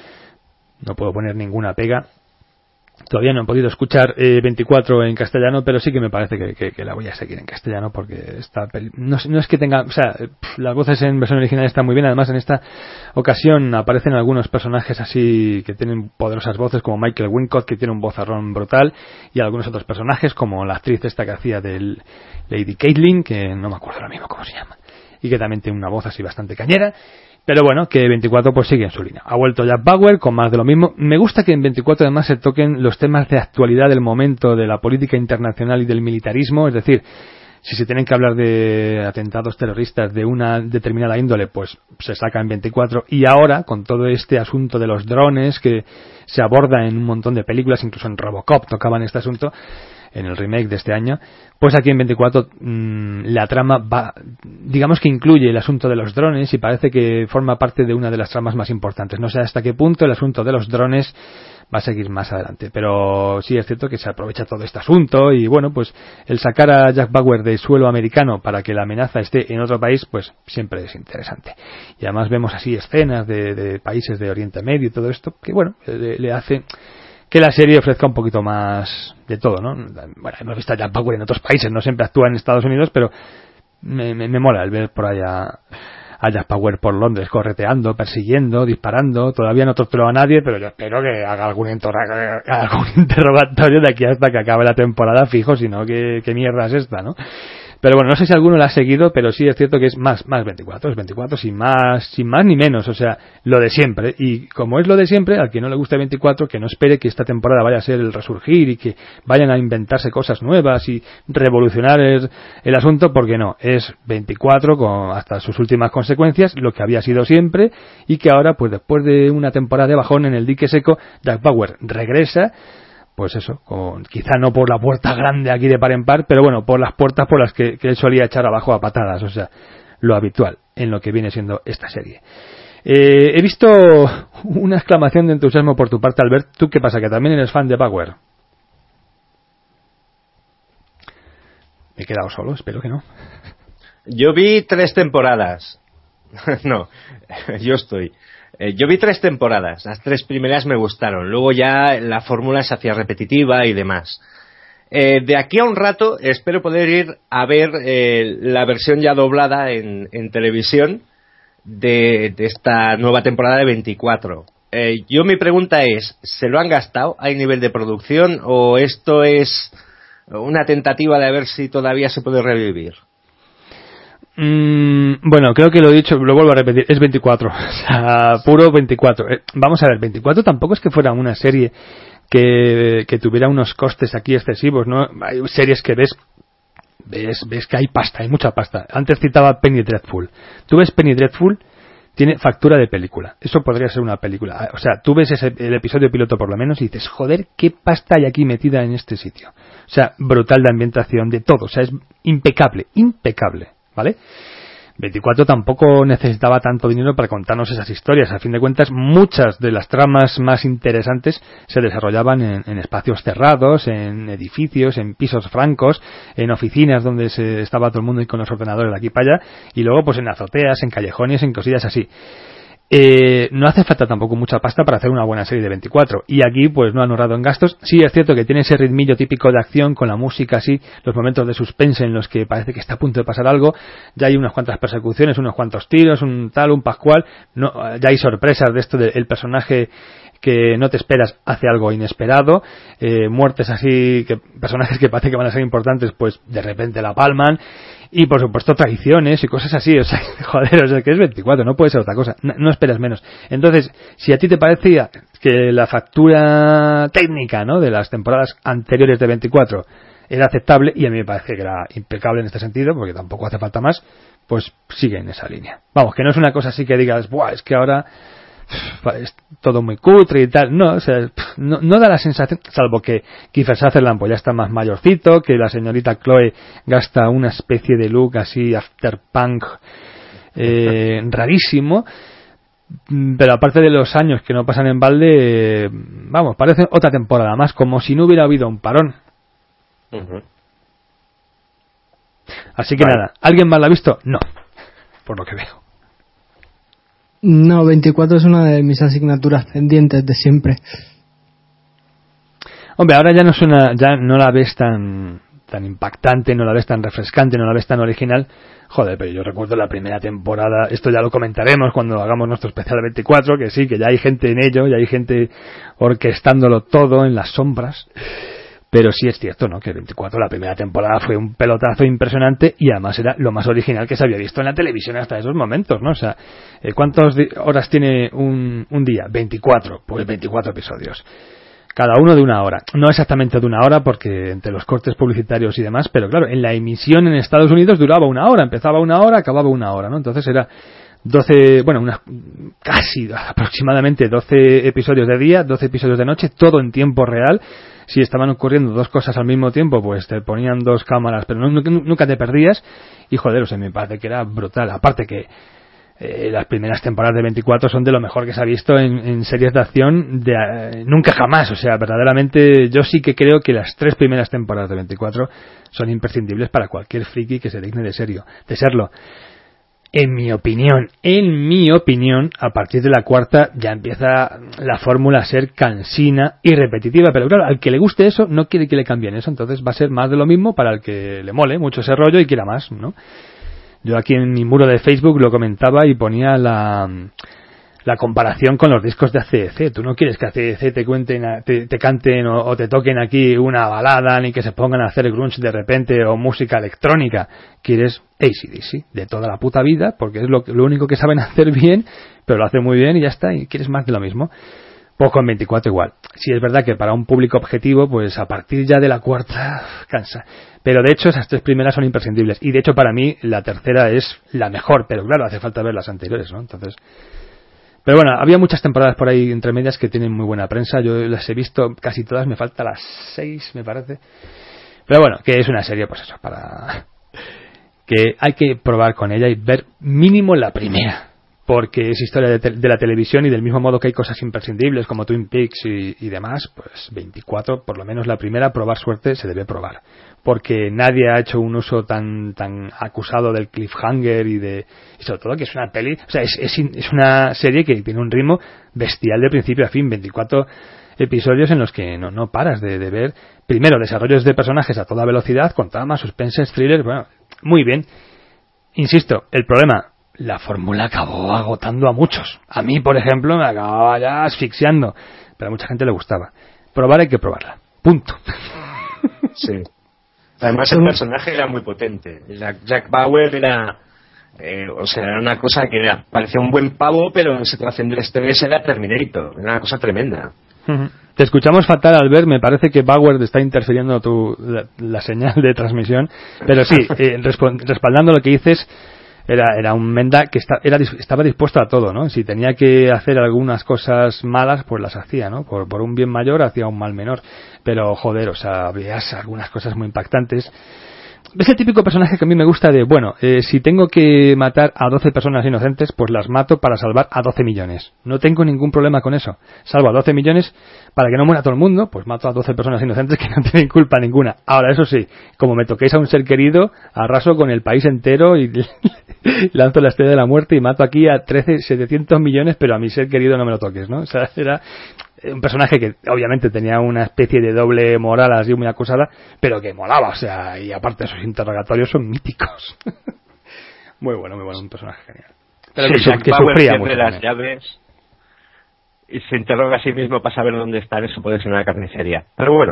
no puedo poner ninguna pega. Todavía no he podido escuchar 24 en castellano, pero sí que me parece que la voy a seguir en castellano, porque no es que tenga, o sea, las voces en versión original están muy bien. Además, en esta ocasión aparecen algunos personajes así que tienen poderosas voces, como Michael Wincott, que tiene un vozarrón brutal, y algunos otros personajes, como la actriz esta que hacía del Lady Caitlin, que no me acuerdo ahora mismo cómo se llama, y que también tiene una voz así bastante cañera. Pero bueno, que 24 pues sigue en su línea. Ha vuelto Jack Bauer con más de lo mismo. Me gusta que en 24 además se toquen los temas de actualidad del momento, de la política internacional y del militarismo. Es decir, si se tienen que hablar de atentados terroristas de una determinada índole, pues se saca en 24. Y ahora, con todo este asunto de los drones que se aborda en un montón de películas, incluso en Robocop tocaban este asunto, en el remake de este año, pues aquí en 24 la trama va, digamos que incluye el asunto de los drones, y parece que forma parte de una de las tramas más importantes. No sé hasta qué punto el asunto de los drones va a seguir más adelante, pero sí es cierto que se aprovecha todo este asunto, y bueno, pues el sacar a Jack Bauer de suelo americano para que la amenaza esté en otro país, pues siempre es interesante. Y además vemos así escenas de países de Oriente Medio y todo esto, que bueno, le hace que la serie ofrezca un poquito más de todo, ¿no? Bueno, hemos visto a Jack Bauer en otros países, no siempre actúa en Estados Unidos, pero me mola el ver por allá a Jack Bauer por Londres, correteando, persiguiendo, disparando. Todavía no torturó a nadie, pero yo espero que haga algún interrogatorio de aquí hasta que acabe la temporada fijo, si no, ¿qué mierda es esta, no? Pero bueno, no sé si alguno la ha seguido, pero sí es cierto que es más 24, es 24 sin más ni menos, o sea, lo de siempre. Y como es lo de siempre, al que no le guste 24, que no espere que esta temporada vaya a ser el resurgir y que vayan a inventarse cosas nuevas y revolucionar el asunto, porque no, es 24 con hasta sus últimas consecuencias, lo que había sido siempre, y que ahora, pues después de una temporada de bajón en el dique seco, Jack Bauer regresa. Pues eso, quizá no por la puerta grande aquí de par en par, pero bueno, por las puertas por las que él solía echar abajo a patadas, o sea, lo habitual en lo que viene siendo esta serie. He visto una exclamación de entusiasmo por tu parte, Albert. ¿Tú qué pasa? ¿Que también eres fan de Power? ¿Me he quedado solo? Espero que no. Yo vi 3 temporadas. No, yo vi 3 temporadas. Las 3 primeras me gustaron. Luego ya la fórmula se hacía repetitiva y demás. De aquí a un rato espero poder ir a ver la versión ya doblada en televisión de esta nueva temporada de 24. Mi pregunta es, ¿se lo han gastado? ¿Hay nivel de producción? ¿O esto es una tentativa de ver si todavía se puede revivir? Bueno, creo que lo he dicho, lo vuelvo a repetir, es 24, o sea, puro 24. Vamos a ver, 24 tampoco es que fuera una serie que tuviera unos costes aquí excesivos, ¿no? Hay series que ves que hay pasta, hay mucha pasta. Antes citaba Penny Dreadful. Tú ves Penny Dreadful, tiene factura de película. Eso podría ser una película. O sea, tú ves el episodio piloto por lo menos y dices, joder, qué pasta hay aquí metida en este sitio. O sea, brutal de ambientación, de todo. O sea, es impecable, ¿vale? 24 tampoco necesitaba tanto dinero para contarnos esas historias. A fin de cuentas, muchas de las tramas más interesantes se desarrollaban en espacios cerrados, en edificios, en pisos francos, en oficinas donde estaba todo el mundo y con los ordenadores de aquí para allá, y luego pues en azoteas, en callejones, en cosillas así. No hace falta tampoco mucha pasta para hacer una buena serie de 24, y aquí pues no han ahorrado en gastos. Sí es cierto que tiene ese ritmillo típico de acción con la música así, los momentos de suspense en los que parece que está a punto de pasar algo, ya hay unas cuantas persecuciones, unos cuantos tiros, un pascual, no, ya hay sorpresas de esto del personaje que no te esperas hace algo inesperado, muertes así, personajes que parece que van a ser importantes pues de repente la palman. Y por supuesto traiciones y cosas así, o sea, joder, o sea, que es 24, no puede ser otra cosa, no esperas menos. Entonces, si a ti te parecía que la factura técnica, ¿no?, de las temporadas anteriores de 24 era aceptable, y a mí me parece que era impecable en este sentido, porque tampoco hace falta más, pues sigue en esa línea. Vamos, que no es una cosa así que digas, buah, es que ahora es todo muy cutre y tal, no, o sea, no da la sensación, salvo que Kiefer Sutherland pues ya está más mayorcito, que la señorita Chloe gasta una especie de look así afterpunk rarísimo, pero aparte de los años que no pasan en balde, vamos, parece otra temporada más, como si no hubiera habido un parón. Así que nada, ¿alguien más la ha visto? No, por lo que veo. No, 24 es una de mis asignaturas pendientes de siempre. Hombre, ahora ya no la ves tan impactante, no la ves tan refrescante, no la ves tan original. Joder, pero yo recuerdo la primera temporada, esto ya lo comentaremos cuando hagamos nuestro especial 24, que sí, que ya hay gente en ello, ya hay gente orquestándolo todo en las sombras. Pero sí es cierto, ¿no?, que 24, la primera temporada fue un pelotazo impresionante, y además era lo más original que se había visto en la televisión hasta esos momentos, ¿no? O sea, ¿cuántas horas tiene un día? 24, pues 24 episodios. Cada uno de una hora. No exactamente de una hora, porque entre los cortes publicitarios y demás, pero claro, en la emisión en Estados Unidos duraba una hora, empezaba una hora, acababa una hora, ¿no? Entonces era 12, bueno, casi aproximadamente 12 episodios de día, 12 episodios de noche, todo en tiempo real. Si estaban ocurriendo dos cosas al mismo tiempo, pues te ponían dos cámaras, pero nunca te perdías. Y joder, o sea, me parece que era brutal. Aparte que las primeras temporadas de 24 son de lo mejor que se ha visto en series de acción nunca jamás. O sea, verdaderamente yo sí que creo que las 3 primeras temporadas de 24 son imprescindibles para cualquier friki que se digne de serlo. En mi opinión, a partir de la 4 ya empieza la fórmula a ser cansina y repetitiva, pero claro, al que le guste eso no quiere que le cambien eso, entonces va a ser más de lo mismo para el que le mole mucho ese rollo y quiera más, ¿no? Yo aquí en mi muro de Facebook lo comentaba y ponía la comparación con los discos de AC/DC. Tú no quieres que AC/DC te canten o te toquen aquí una balada, ni que se pongan a hacer grunge de repente o música electrónica. Quieres AC/DC de toda la puta vida, porque es lo único que saben hacer bien, pero lo hacen muy bien y ya está, y quieres más de lo mismo. Pues con 24 igual. Sí es verdad que para un público objetivo, pues a partir ya de la 4 cansa. Pero de hecho esas 3 primeras son imprescindibles, y de hecho para mí la tercera es la mejor, pero claro, hace falta ver las anteriores, ¿no? Entonces... Pero bueno, había muchas temporadas por ahí entre medias que tienen muy buena prensa. Yo las he visto casi todas, me falta las 6, me parece. Pero bueno, que es una serie, pues eso, para que hay que probar con ella y ver mínimo la primera. porque es historia de la televisión, y del mismo modo que hay cosas imprescindibles como Twin Peaks y demás, pues 24, por lo menos la primera, probar suerte se debe probar, porque nadie ha hecho un uso tan acusado del cliffhanger y sobre todo que es una peli, o sea, es una serie que tiene un ritmo bestial de principio a fin. 24 episodios en los que no paras de ver, primero, desarrollos de personajes a toda velocidad, con trama, suspense, thriller, bueno, muy bien. Insisto, el problema, la fórmula acabó agotando a muchos. A mí, por ejemplo, me acababa ya asfixiando, pero a mucha gente le gustaba. Probar hay que probarla, punto. Sí. Además el personaje era muy potente. Jack Bauer era era una cosa que parecía un buen pavo, pero en situación de estrés era Terminator. Era una cosa tremenda. Te escuchamos fatal, Albert. Me parece que Bauer está interfiriendo la señal de transmisión, pero sí, respaldando lo que dices, era un Menda que estaba dispuesto a todo, ¿no? Si tenía que hacer algunas cosas malas, pues las hacía, ¿no? Por un bien mayor hacía un mal menor, pero joder, o sea, veías algunas cosas muy impactantes. Es el típico personaje que a mí me gusta de, bueno, si tengo que matar a 12 personas inocentes, pues las mato para salvar a 12 millones. No tengo ningún problema con eso. Salvo a 12 millones para que no muera todo el mundo, pues mato a 12 personas inocentes que no tienen culpa ninguna. Ahora, eso sí, como me toquéis a un ser querido, arraso con el país entero y lanzo la estrella de la muerte y mato aquí a 700 millones, pero a mi ser querido no me lo toques, ¿no? O sea, era un personaje que obviamente tenía una especie de doble moral así muy acusada, pero que molaba, o sea, y aparte sus interrogatorios son míticos. Muy bueno, un personaje genial. Pero sí, que sufría mucho las llaves y se interroga a sí mismo para saber dónde están, eso puede ser una carnicería. Pero bueno.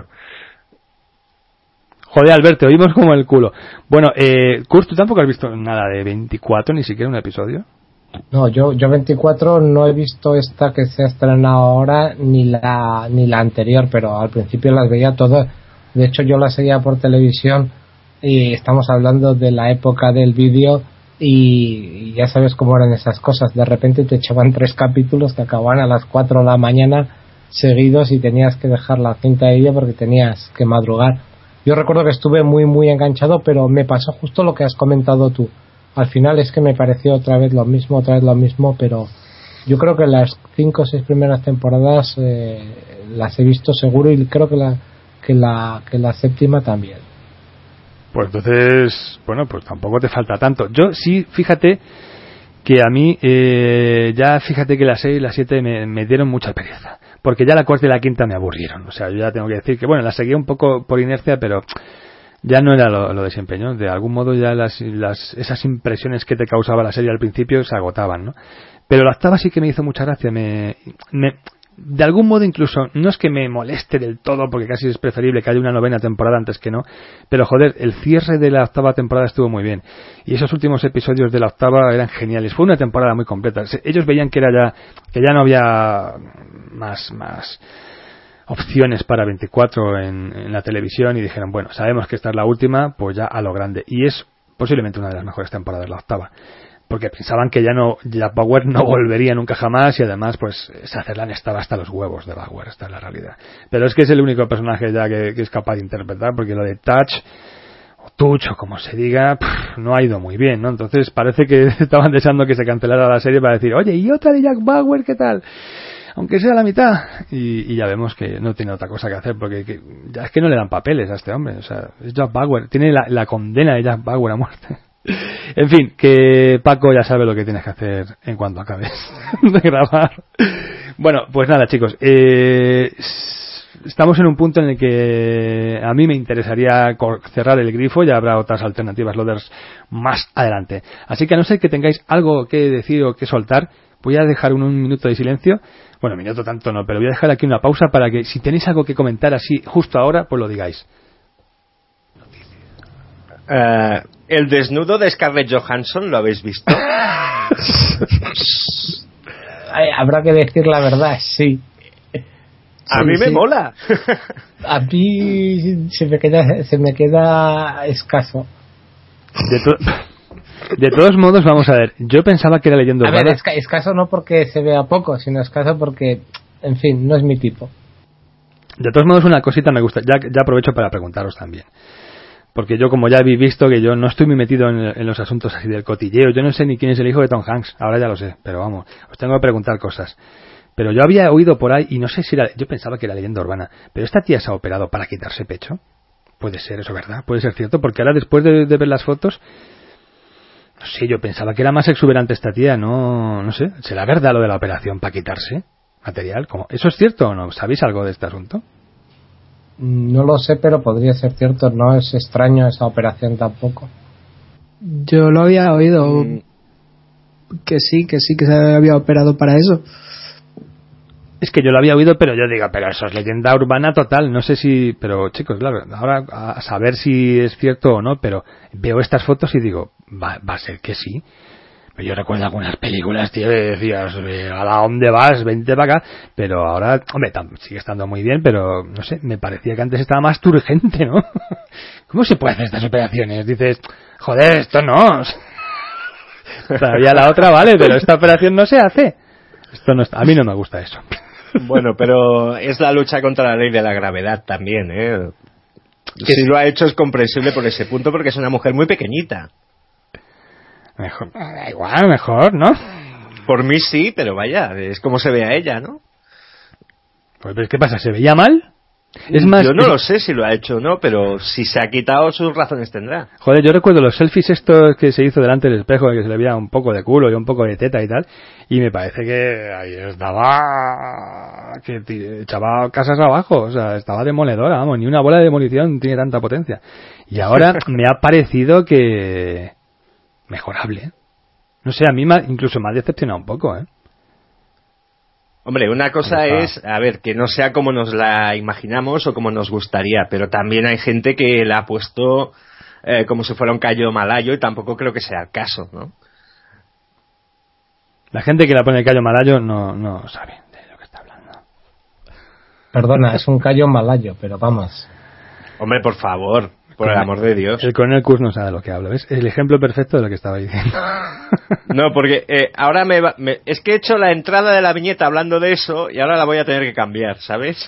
Joder, Albert, te oímos como el culo. Bueno, Kurt, ¿tú tampoco has visto nada de 24, ni siquiera un episodio? No, yo 24 no he visto esta que se ha estrenado ahora ni la anterior, pero al principio las veía todas. De hecho, yo las seguía por televisión y estamos hablando de la época del vídeo y ya sabes cómo eran esas cosas. De repente te echaban 3 capítulos que acababan a las 4 de la mañana seguidos y tenías que dejar la cinta de vídeo porque tenías que madrugar. Yo recuerdo que estuve muy muy enganchado, pero me pasó justo lo que has comentado tú. Al final es que me pareció otra vez lo mismo, pero yo creo que las 5 o 6 primeras temporadas las he visto seguro, y creo que la séptima también. Pues entonces, bueno, pues tampoco te falta tanto. Yo sí, fíjate que a mí, ya fíjate que las 6 y las 7 me dieron mucha pereza, porque ya la cuarta y la quinta me aburrieron. O sea, yo ya tengo que decir que, bueno, las seguía un poco por inercia, pero ya no era lo de siempre, ¿no? De algún modo ya esas impresiones que te causaba la serie al principio se agotaban, ¿no? Pero la octava sí que me hizo mucha gracia, de algún modo incluso, no es que me moleste del todo, porque casi es preferible que haya una 9ª temporada antes que no, pero joder, el cierre de la 8ª temporada estuvo muy bien, y esos últimos episodios de la 8ª eran geniales. Fue una temporada muy completa. Ellos veían que ya no había más opciones para 24 en la televisión, y dijeron, bueno, sabemos que esta es la última, pues ya a lo grande, y es posiblemente una de las mejores temporadas, la 8ª, porque pensaban que Jack Bauer no volvería nunca jamás, y además pues Sutherland estaba hasta los huevos de Bauer, esta es la realidad. Pero es que es el único personaje ya que es capaz de interpretar, porque lo de Touch o como se diga, no ha ido muy bien, ¿no? Entonces parece que estaban deseando que se cancelara la serie para decir, oye, ¿y otra de Jack Bauer qué tal? Aunque sea la mitad, y ya vemos que no tiene otra cosa que hacer, porque ya es que no le dan papeles a este hombre. O sea, es Jack Bauer, tiene la condena de Jack Bauer a muerte. En fin, que Paco ya sabe lo que tienes que hacer en cuanto acabes de grabar. Bueno, pues nada, chicos, estamos en un punto en el que a mí me interesaría cerrar el grifo. Ya habrá otras alternativas loaders más adelante, así que a no ser que tengáis algo que decir o que soltar, voy a dejar un minuto de silencio. Bueno, minuto tanto no, pero voy a dejar aquí una pausa para que si tenéis algo que comentar así justo ahora, pues lo digáis. El desnudo de Scarlett Johansson, ¿lo habéis visto? Habrá que decir la verdad, sí. A mí me mola. A mí se me queda escaso. De todos modos, vamos a ver, yo pensaba que era leyendo rara. A ver, escaso no porque se vea poco, sino escaso porque, en fin, no es mi tipo. De todos modos, una cosita me gusta, ya aprovecho para preguntaros también. porque yo, como ya habéis visto, que yo no estoy muy metido en los asuntos así del cotilleo, yo no sé ni quién es el hijo de Tom Hanks, ahora ya lo sé, pero vamos, os tengo que preguntar cosas. Pero yo había oído por ahí, y no sé si era, yo pensaba que era leyenda urbana, pero esta tía se ha operado para quitarse pecho. Puede ser eso, ¿verdad? Puede ser cierto, porque ahora después de ver las fotos, no sé, yo pensaba que era más exuberante esta tía, no sé, ¿será verdad lo de la operación para quitarse material? ¿Eso es cierto o no? ¿Sabéis algo de este asunto? No lo sé, pero podría ser cierto, no es extraño esa operación tampoco. Yo lo había oído, que sí que se había operado para eso. Es que yo lo había oído, pero yo digo, pero eso es leyenda urbana total, no sé si... Pero chicos, claro, ahora a saber si es cierto o no, pero veo estas fotos y digo, va a ser que sí. Pero yo recuerdo algunas películas, tío, que decías, ¿a dónde vas? Vente para acá. Pero ahora, hombre, sigue estando muy bien, pero no sé, me parecía que antes estaba más turgente, ¿no? ¿Cómo se puede hacer estas operaciones? Dices, joder, esto no. Todavía la otra vale, pero esta operación no se hace. Esto no está, a mí no me gusta eso. Bueno, pero es la lucha contra la ley de la gravedad también, ¿eh? Si lo ha hecho es comprensible por ese punto, porque es una mujer muy pequeñita. Mejor, da igual, mejor, ¿no? Por mí sí, pero vaya, es como se ve a ella, ¿no? Pues ¿qué pasa? ¿Se veía mal? Es más, yo no lo sé si lo ha hecho o no, pero si se ha quitado, sus razones tendrá. Joder, yo recuerdo los selfies estos que se hizo delante del espejo, que se le veía un poco de culo y un poco de teta y tal, y me parece que ahí estaba, que echaba casas abajo, o sea, estaba demoledora, vamos, ni una bola de demolición tiene tanta potencia. Y ahora me ha parecido que mejorable. No sé, a mí incluso me ha decepcionado un poco, ¿eh? Hombre, una cosa es, a ver, que no sea como nos la imaginamos o como nos gustaría, pero también hay gente que la ha puesto como si fuera un callo malayo y tampoco creo que sea el caso, ¿no? La gente que la pone el callo malayo no sabe de lo que está hablando. Perdona, es un callo malayo, pero vamos. Hombre, por favor, por el amor de Dios. El coronel Kurz no sabe de lo que hablo, ¿ves? El ejemplo perfecto de lo que estaba diciendo. No, porque ahora es que he hecho la entrada de la viñeta hablando de eso y ahora la voy a tener que cambiar, ¿sabes?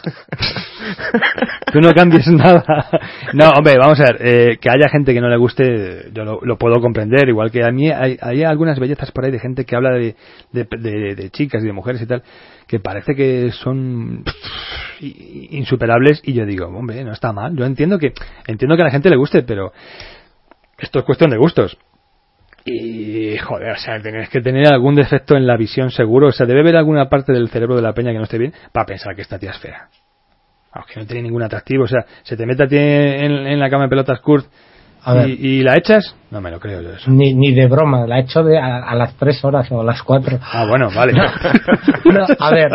Tú no cambies nada. No, hombre, vamos a ver, que haya gente que no le guste, yo lo puedo comprender, igual que a mí hay algunas bellezas por ahí de gente que habla de chicas y de mujeres y tal, que parece que son insuperables, y yo digo, hombre, no está mal. Yo entiendo que a la gente le guste, pero esto es cuestión de gustos. Y joder, o sea, tienes que tener algún defecto en la visión seguro, o sea, debe haber alguna parte del cerebro de la peña que no esté bien para pensar que esta tía es fea, aunque no tiene ningún atractivo. O sea, se te mete a ti en la cama de pelotas Kurt y la echas, no me lo creo yo eso. Ni de broma, la echo a las 3 horas o a las 4. Ah, bueno, vale. No,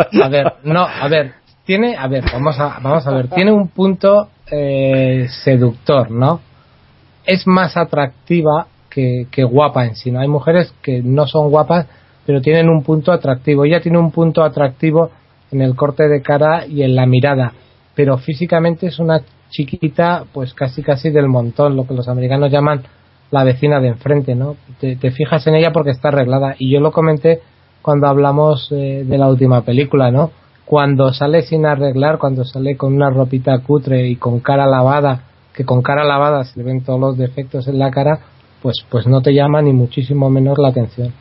a ver, tiene, vamos a ver, tiene un punto seductor, ¿no? Es más atractiva que guapa en sí, ¿no? Hay mujeres que no son guapas, pero tienen un punto atractivo. Ella tiene un punto atractivo en el corte de cara y en la mirada, pero físicamente es una chiquita, pues casi del montón, lo que los americanos llaman la vecina de enfrente, ¿no? Te fijas en ella porque está arreglada, y yo lo comenté cuando hablamos de la última película, ¿no? Cuando sale sin arreglar, cuando sale con una ropita cutre y con cara lavada, que con cara lavada se le ven todos los defectos en la cara, pues no te llama ni muchísimo menos la atención.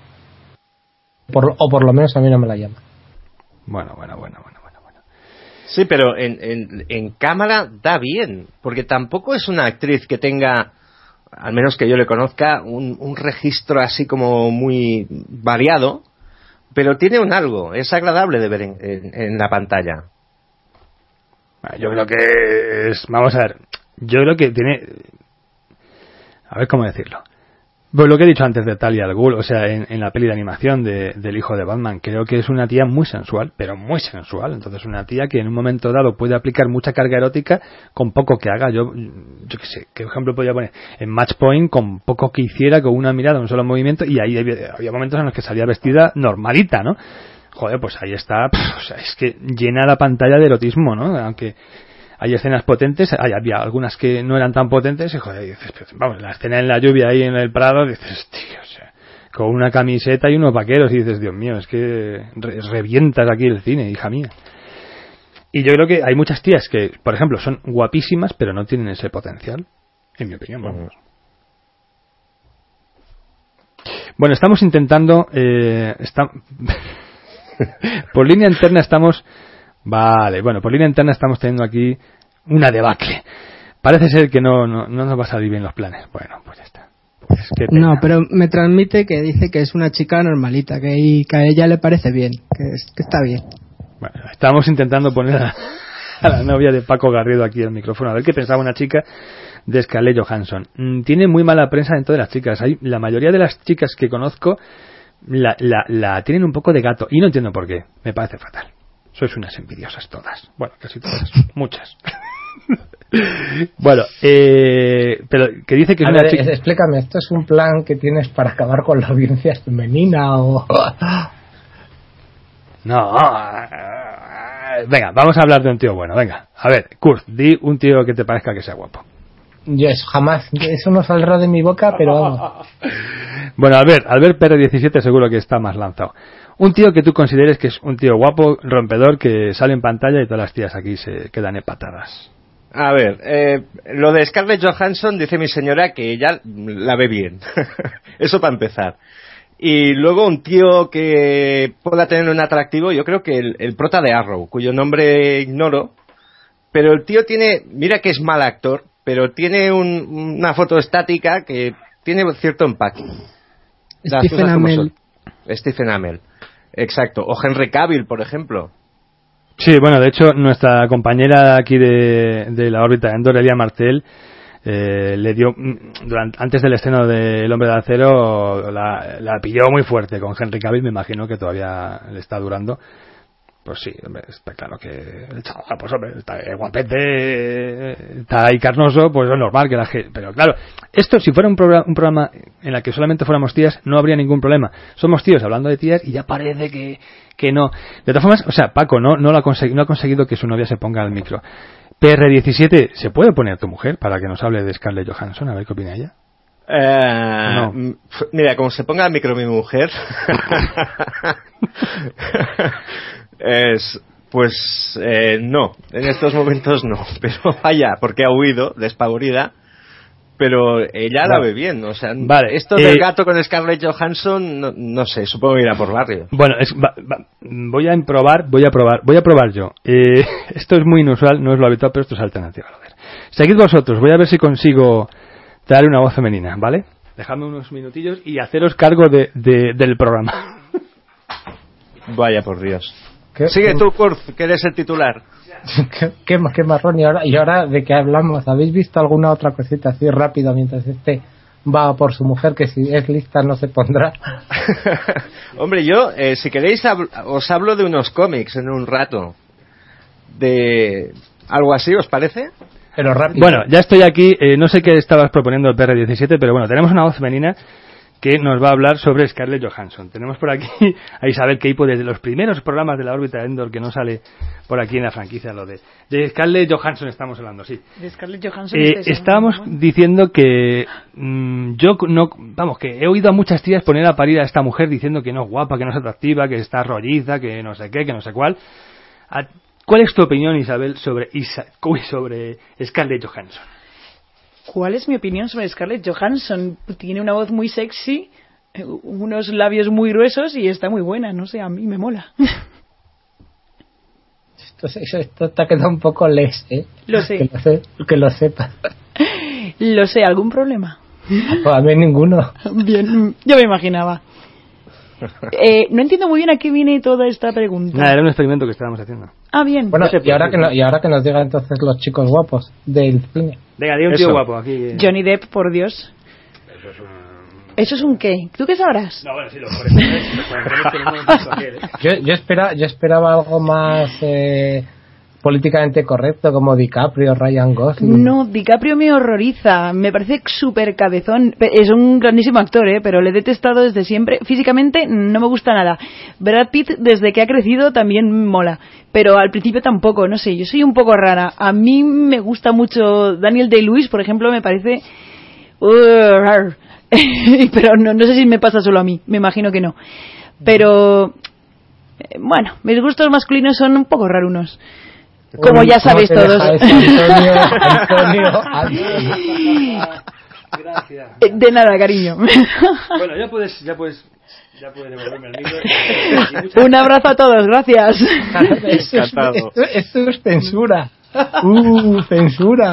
O por lo menos a mí no me la llama. Bueno. Sí, pero en cámara da bien, porque tampoco es una actriz que tenga, al menos que yo le conozca, un registro así como muy variado, pero tiene un algo, es agradable de ver en la pantalla. Yo creo que vamos a ver, yo creo que tiene, a ver cómo decirlo. Pues lo que he dicho antes de Talia al Ghul, o sea, en la peli de animación del hijo de Batman, creo que es una tía muy sensual, pero muy sensual. Entonces, una tía que en un momento dado puede aplicar mucha carga erótica con poco que haga. Yo qué sé, ¿qué ejemplo podría poner? En Match Point, con poco que hiciera, con una mirada, un solo movimiento, y ahí había momentos en los que salía vestida normalita, ¿no? Joder, pues ahí está, o sea, es que llena la pantalla de erotismo, ¿no? Aunque hay escenas potentes, había algunas que no eran tan potentes, y joder, dices, vamos, la escena en la lluvia ahí en el Prado, dices, tío, o sea, con una camiseta y unos vaqueros, y dices, Dios mío, es que revientas aquí el cine, hija mía. Y yo creo que hay muchas tías que, por ejemplo, son guapísimas, pero no tienen ese potencial. En mi opinión, vamos. Bueno, estamos intentando... por línea interna estamos... Vale, bueno, por línea interna estamos teniendo aquí una debacle. Parece ser que no nos va a salir bien los planes. Bueno, pues ya está. Pues no, pero me transmite que dice que es una chica normalita, que a ella le parece bien, que está bien. Bueno, estamos intentando poner a la novia de Paco Garrido aquí el micrófono, a ver qué pensaba una chica de Scarlett Johansson. Tiene muy mala prensa dentro de las chicas. La mayoría de las chicas que conozco la tienen un poco de gato, y no entiendo por qué. Me parece fatal. Sois unas envidiosas todas. Bueno, casi todas. Muchas. Bueno, pero que dice que es una chica... Explícame, ¿esto es un plan que tienes para acabar con la audiencia femenina o...? No, venga, vamos a hablar de un tío bueno, venga. A ver, Kurt, di un tío que te parezca que sea guapo. Yes, jamás, eso no saldrá de mi boca, pero vamos. Bueno, Albert PR17 seguro que está más lanzado. Un tío que tú consideres que es un tío guapo, rompedor, que sale en pantalla y todas las tías aquí se quedan empatadas. A ver, lo de Scarlett Johansson, dice mi señora que ella la ve bien. Eso para empezar. Y luego un tío que pueda tener un atractivo, yo creo que el prota de Arrow, cuyo nombre ignoro, pero el tío tiene, mira que es mal actor, pero tiene una foto estática que tiene cierto empaque. Stephen Amell. Stephen Amell, exacto. O Henry Cavill, por ejemplo. Sí, bueno, de hecho, nuestra compañera aquí de la órbita, Endor, Elia Martel, le dio, antes del estreno de El Hombre de Acero, la pilló muy fuerte con Henry Cavill. Me imagino que todavía le está durando. Pues sí, hombre, está claro que pues hombre, está guapete, está ahí carnoso, pues es normal que la gente... Pero claro, esto si fuera un programa en el que solamente fuéramos tías, no habría ningún problema. Somos tíos hablando de tías y ya parece que no. De todas formas, o sea, Paco no ha conseguido que su novia se ponga al micro. PR17, ¿se puede poner tu mujer para que nos hable de Scarlett Johansson? A ver qué opina ella. No. Mira, como se ponga al micro mi mujer... no, en estos momentos no, pero vaya, porque ha huido despavorida, pero ella la ve bien, o sea, vale, esto del gato con Scarlett Johansson, no sé, supongo que irá por barrio. Bueno, voy a probar yo. Esto es muy inusual, no es lo habitual, pero esto es alternativa. A ver, seguid vosotros, voy a ver si consigo traer una voz femenina, ¿vale? Dejadme unos minutillos y haceros cargo del programa. Vaya por Dios. Sigue tú, Kurt, que eres el titular. ¿Qué marrón? ¿Y ahora de qué hablamos? ¿Habéis visto alguna otra cosita así rápido mientras va por su mujer, que si es lista no se pondrá? Hombre, yo, si queréis, os hablo de unos cómics en un rato. De algo así, ¿os parece? Pero rápido. Bueno, ya estoy aquí. No sé qué estabas proponiendo el PR17, pero bueno, tenemos una voz femenina que nos va a hablar sobre Scarlett Johansson. Tenemos por aquí a Isabel Queipo desde los primeros programas de la órbita de Endor, que no sale por aquí en la franquicia. Lo de Scarlett Johansson estamos hablando, sí. De Scarlett Johansson. Estábamos diciendo que yo no, vamos, que he oído a muchas tías poner a parir a esta mujer diciendo que no es guapa, que no es atractiva, que está rolliza, que no sé qué, que no sé cuál. ¿Cuál es tu opinión, Isabel, sobre Scarlett Johansson? ¿Cuál es mi opinión sobre Scarlett Johansson? Tiene una voz muy sexy, unos labios muy gruesos y está muy buena, no sé, a mí me mola. Esto te ha quedado un poco les, ¿eh? Lo sé. Que lo sepas. Lo sé, ¿algún problema? Pues a mí ninguno. Bien, yo me imaginaba. No entiendo muy bien a qué viene toda esta pregunta. Nada, era un experimento que estábamos haciendo. Ah, bien. Bueno, y ahora que nos digan entonces los chicos guapos del cine. Venga, di un tío guapo aquí. Johnny Depp, por Dios. ¿Eso es un qué? ¿Tú qué sabrás? No, bueno, sí, los yo esperaba algo más políticamente correcto, como DiCaprio, Ryan Gosling. No, DiCaprio me horroriza, me parece súper cabezón. Es un grandísimo actor, pero le he detestado desde siempre. Físicamente no me gusta nada. Brad Pitt, desde que ha crecido, también mola, pero al principio tampoco, no sé, yo soy un poco rara. A mí me gusta mucho Daniel Day-Lewis, por ejemplo, me parece... pero no sé si me pasa solo a mí, me imagino que no. Pero, bueno, mis gustos masculinos son un poco rarunos. Como ya sabéis todos. Antonio. Gracias. De nada, cariño. Bueno, ya puedes devolverme el micro. Un abrazo a todos, gracias. Esto es censura. Censura.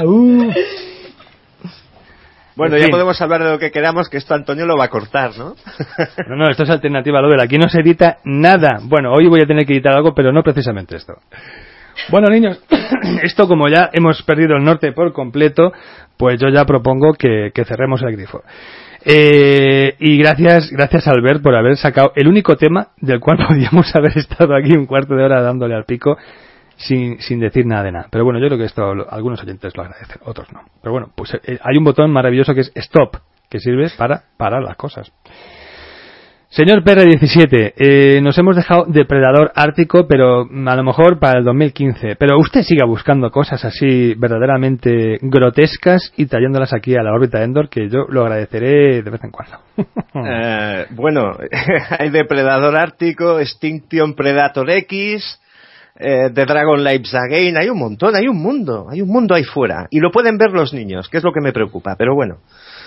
Bueno, ya podemos hablar de lo que queramos, que esto Antonio lo va a cortar, ¿no? No, esto es Alternativa Lover. Aquí no se edita nada. Bueno, hoy voy a tener que editar algo, pero no precisamente esto. Bueno, niños, esto como ya hemos perdido el norte por completo, pues yo ya propongo que cerremos el grifo. Y gracias Albert por haber sacado el único tema del cual podíamos haber estado aquí un cuarto de hora dándole al pico sin decir nada de nada. Pero bueno, yo creo que esto algunos oyentes lo agradecen, otros no. Pero bueno, pues hay un botón maravilloso que es Stop, que sirve para parar las cosas. Señor PR17, nos hemos dejado Depredador Ártico, pero a lo mejor para el 2015. Pero usted siga buscando cosas así verdaderamente grotescas y trayéndolas aquí a la órbita de Endor, que yo lo agradeceré de vez en cuando. Bueno, hay Depredador Ártico, Extinction Predator X, The Dragon Lives Again, hay un montón, hay un mundo ahí fuera. Y lo pueden ver los niños, que es lo que me preocupa, pero bueno.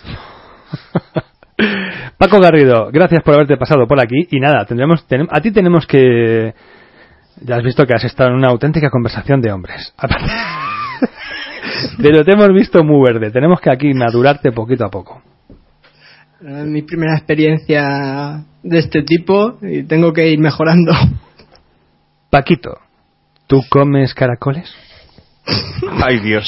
Paco Garrido, gracias por haberte pasado por aquí. Y nada, a ti tenemos que... Ya has visto que has estado en una auténtica conversación de hombres. Pero te hemos visto muy verde. Tenemos que aquí madurarte poquito a poco. Mi primera experiencia de este tipo y tengo que ir mejorando. Paquito, ¿tú comes caracoles? Ay, Dios.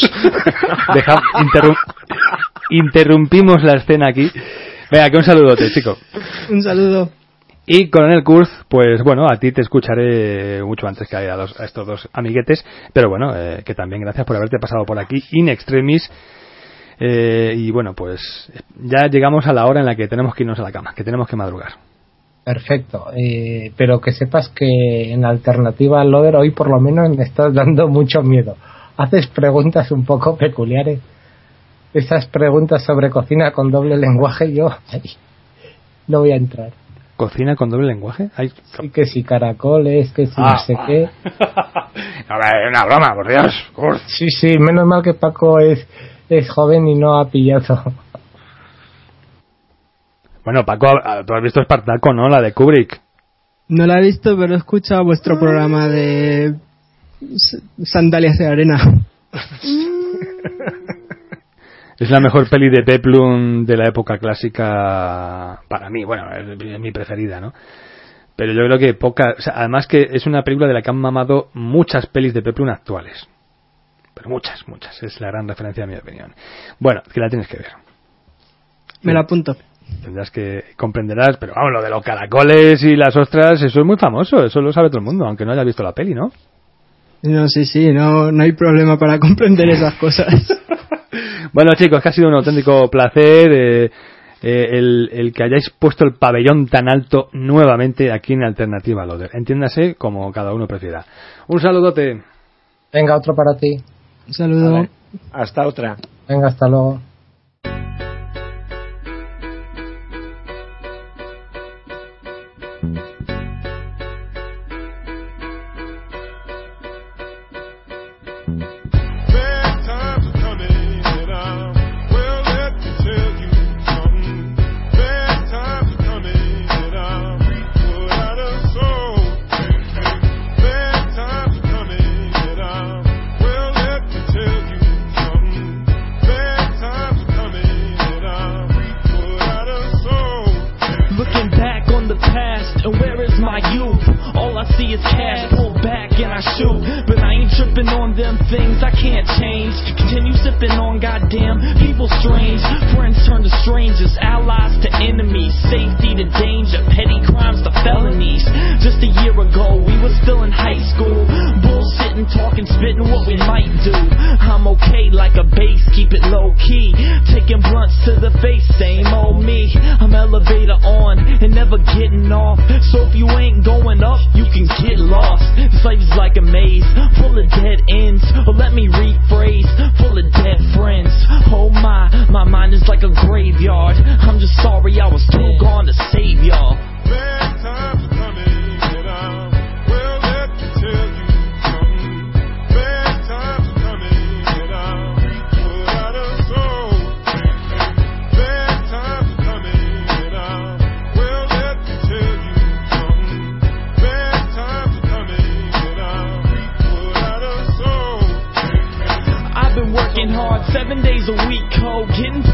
Interrumpimos la escena aquí. Venga, que un saludote, chico. Un saludo. Y Coronel Kurz, pues bueno, a ti te escucharé mucho antes que a estos dos amiguetes, pero bueno, que también gracias por haberte pasado por aquí in extremis. Y bueno, pues ya llegamos a la hora en la que tenemos que irnos a la cama, que tenemos que madrugar. Perfecto, pero que sepas que en Alternativa Lover hoy por lo menos me estás dando mucho miedo. Haces preguntas un poco peculiares. Esas preguntas sobre cocina con doble lenguaje, yo no voy a entrar. ¿Cocina con doble lenguaje? Sí, que si caracoles, que si no sé qué. A ver, una broma, por Dios. Sí, menos mal que Paco es joven y no ha pillado. Bueno, Paco, tú has visto Espartaco, ¿no? La de Kubrick. No la he visto, pero he escuchado vuestro programa de Sandalias de Arena. Es la mejor peli de Peplum de la época clásica para mí. Bueno, es mi preferida, ¿no? Pero yo creo que además que es una película de la que han mamado muchas pelis de Peplum actuales. Pero muchas. Es la gran referencia, en mi opinión. Bueno, que la tienes que ver. Me la apunto. Tendrás que comprenderás, pero vamos, lo de los caracoles y las ostras, eso es muy famoso, eso lo sabe todo el mundo, aunque no haya visto la peli, ¿no? No, sí, no hay problema para comprender esas cosas. Bueno, chicos, que ha sido un auténtico placer el que hayáis puesto el pabellón tan alto nuevamente aquí en Alternativa Loader. Entiéndase como cada uno prefiera. Un saludote. Venga, otro para ti. Un saludo. Vale. Hasta otra. Venga, hasta luego.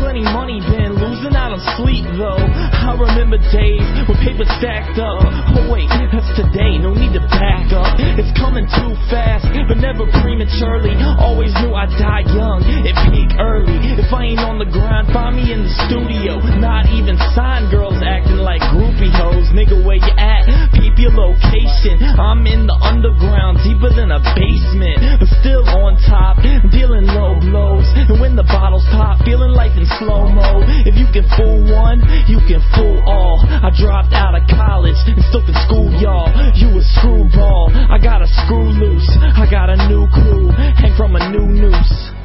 plenty money, been losing out on sleep though. I remember days when paper stacked up. Oh wait, that's today, no need to back up. It's coming too fast, but never prematurely. Always knew I'd die young and peak early. If I ain't on the grind, find me in the studio. Not even signed girls acting like groupie hoes. Nigga, where you at? Peep your location. I'm in the underground, deeper than a basement, but still on top, dealing low blows. And when the bottles pop, feeling life in slow-mo. If you can fool one, you can fool all. I dropped out of college and still can school y'all. You a screwball, I got a screw loose. I got a new crew, hang from a new noose.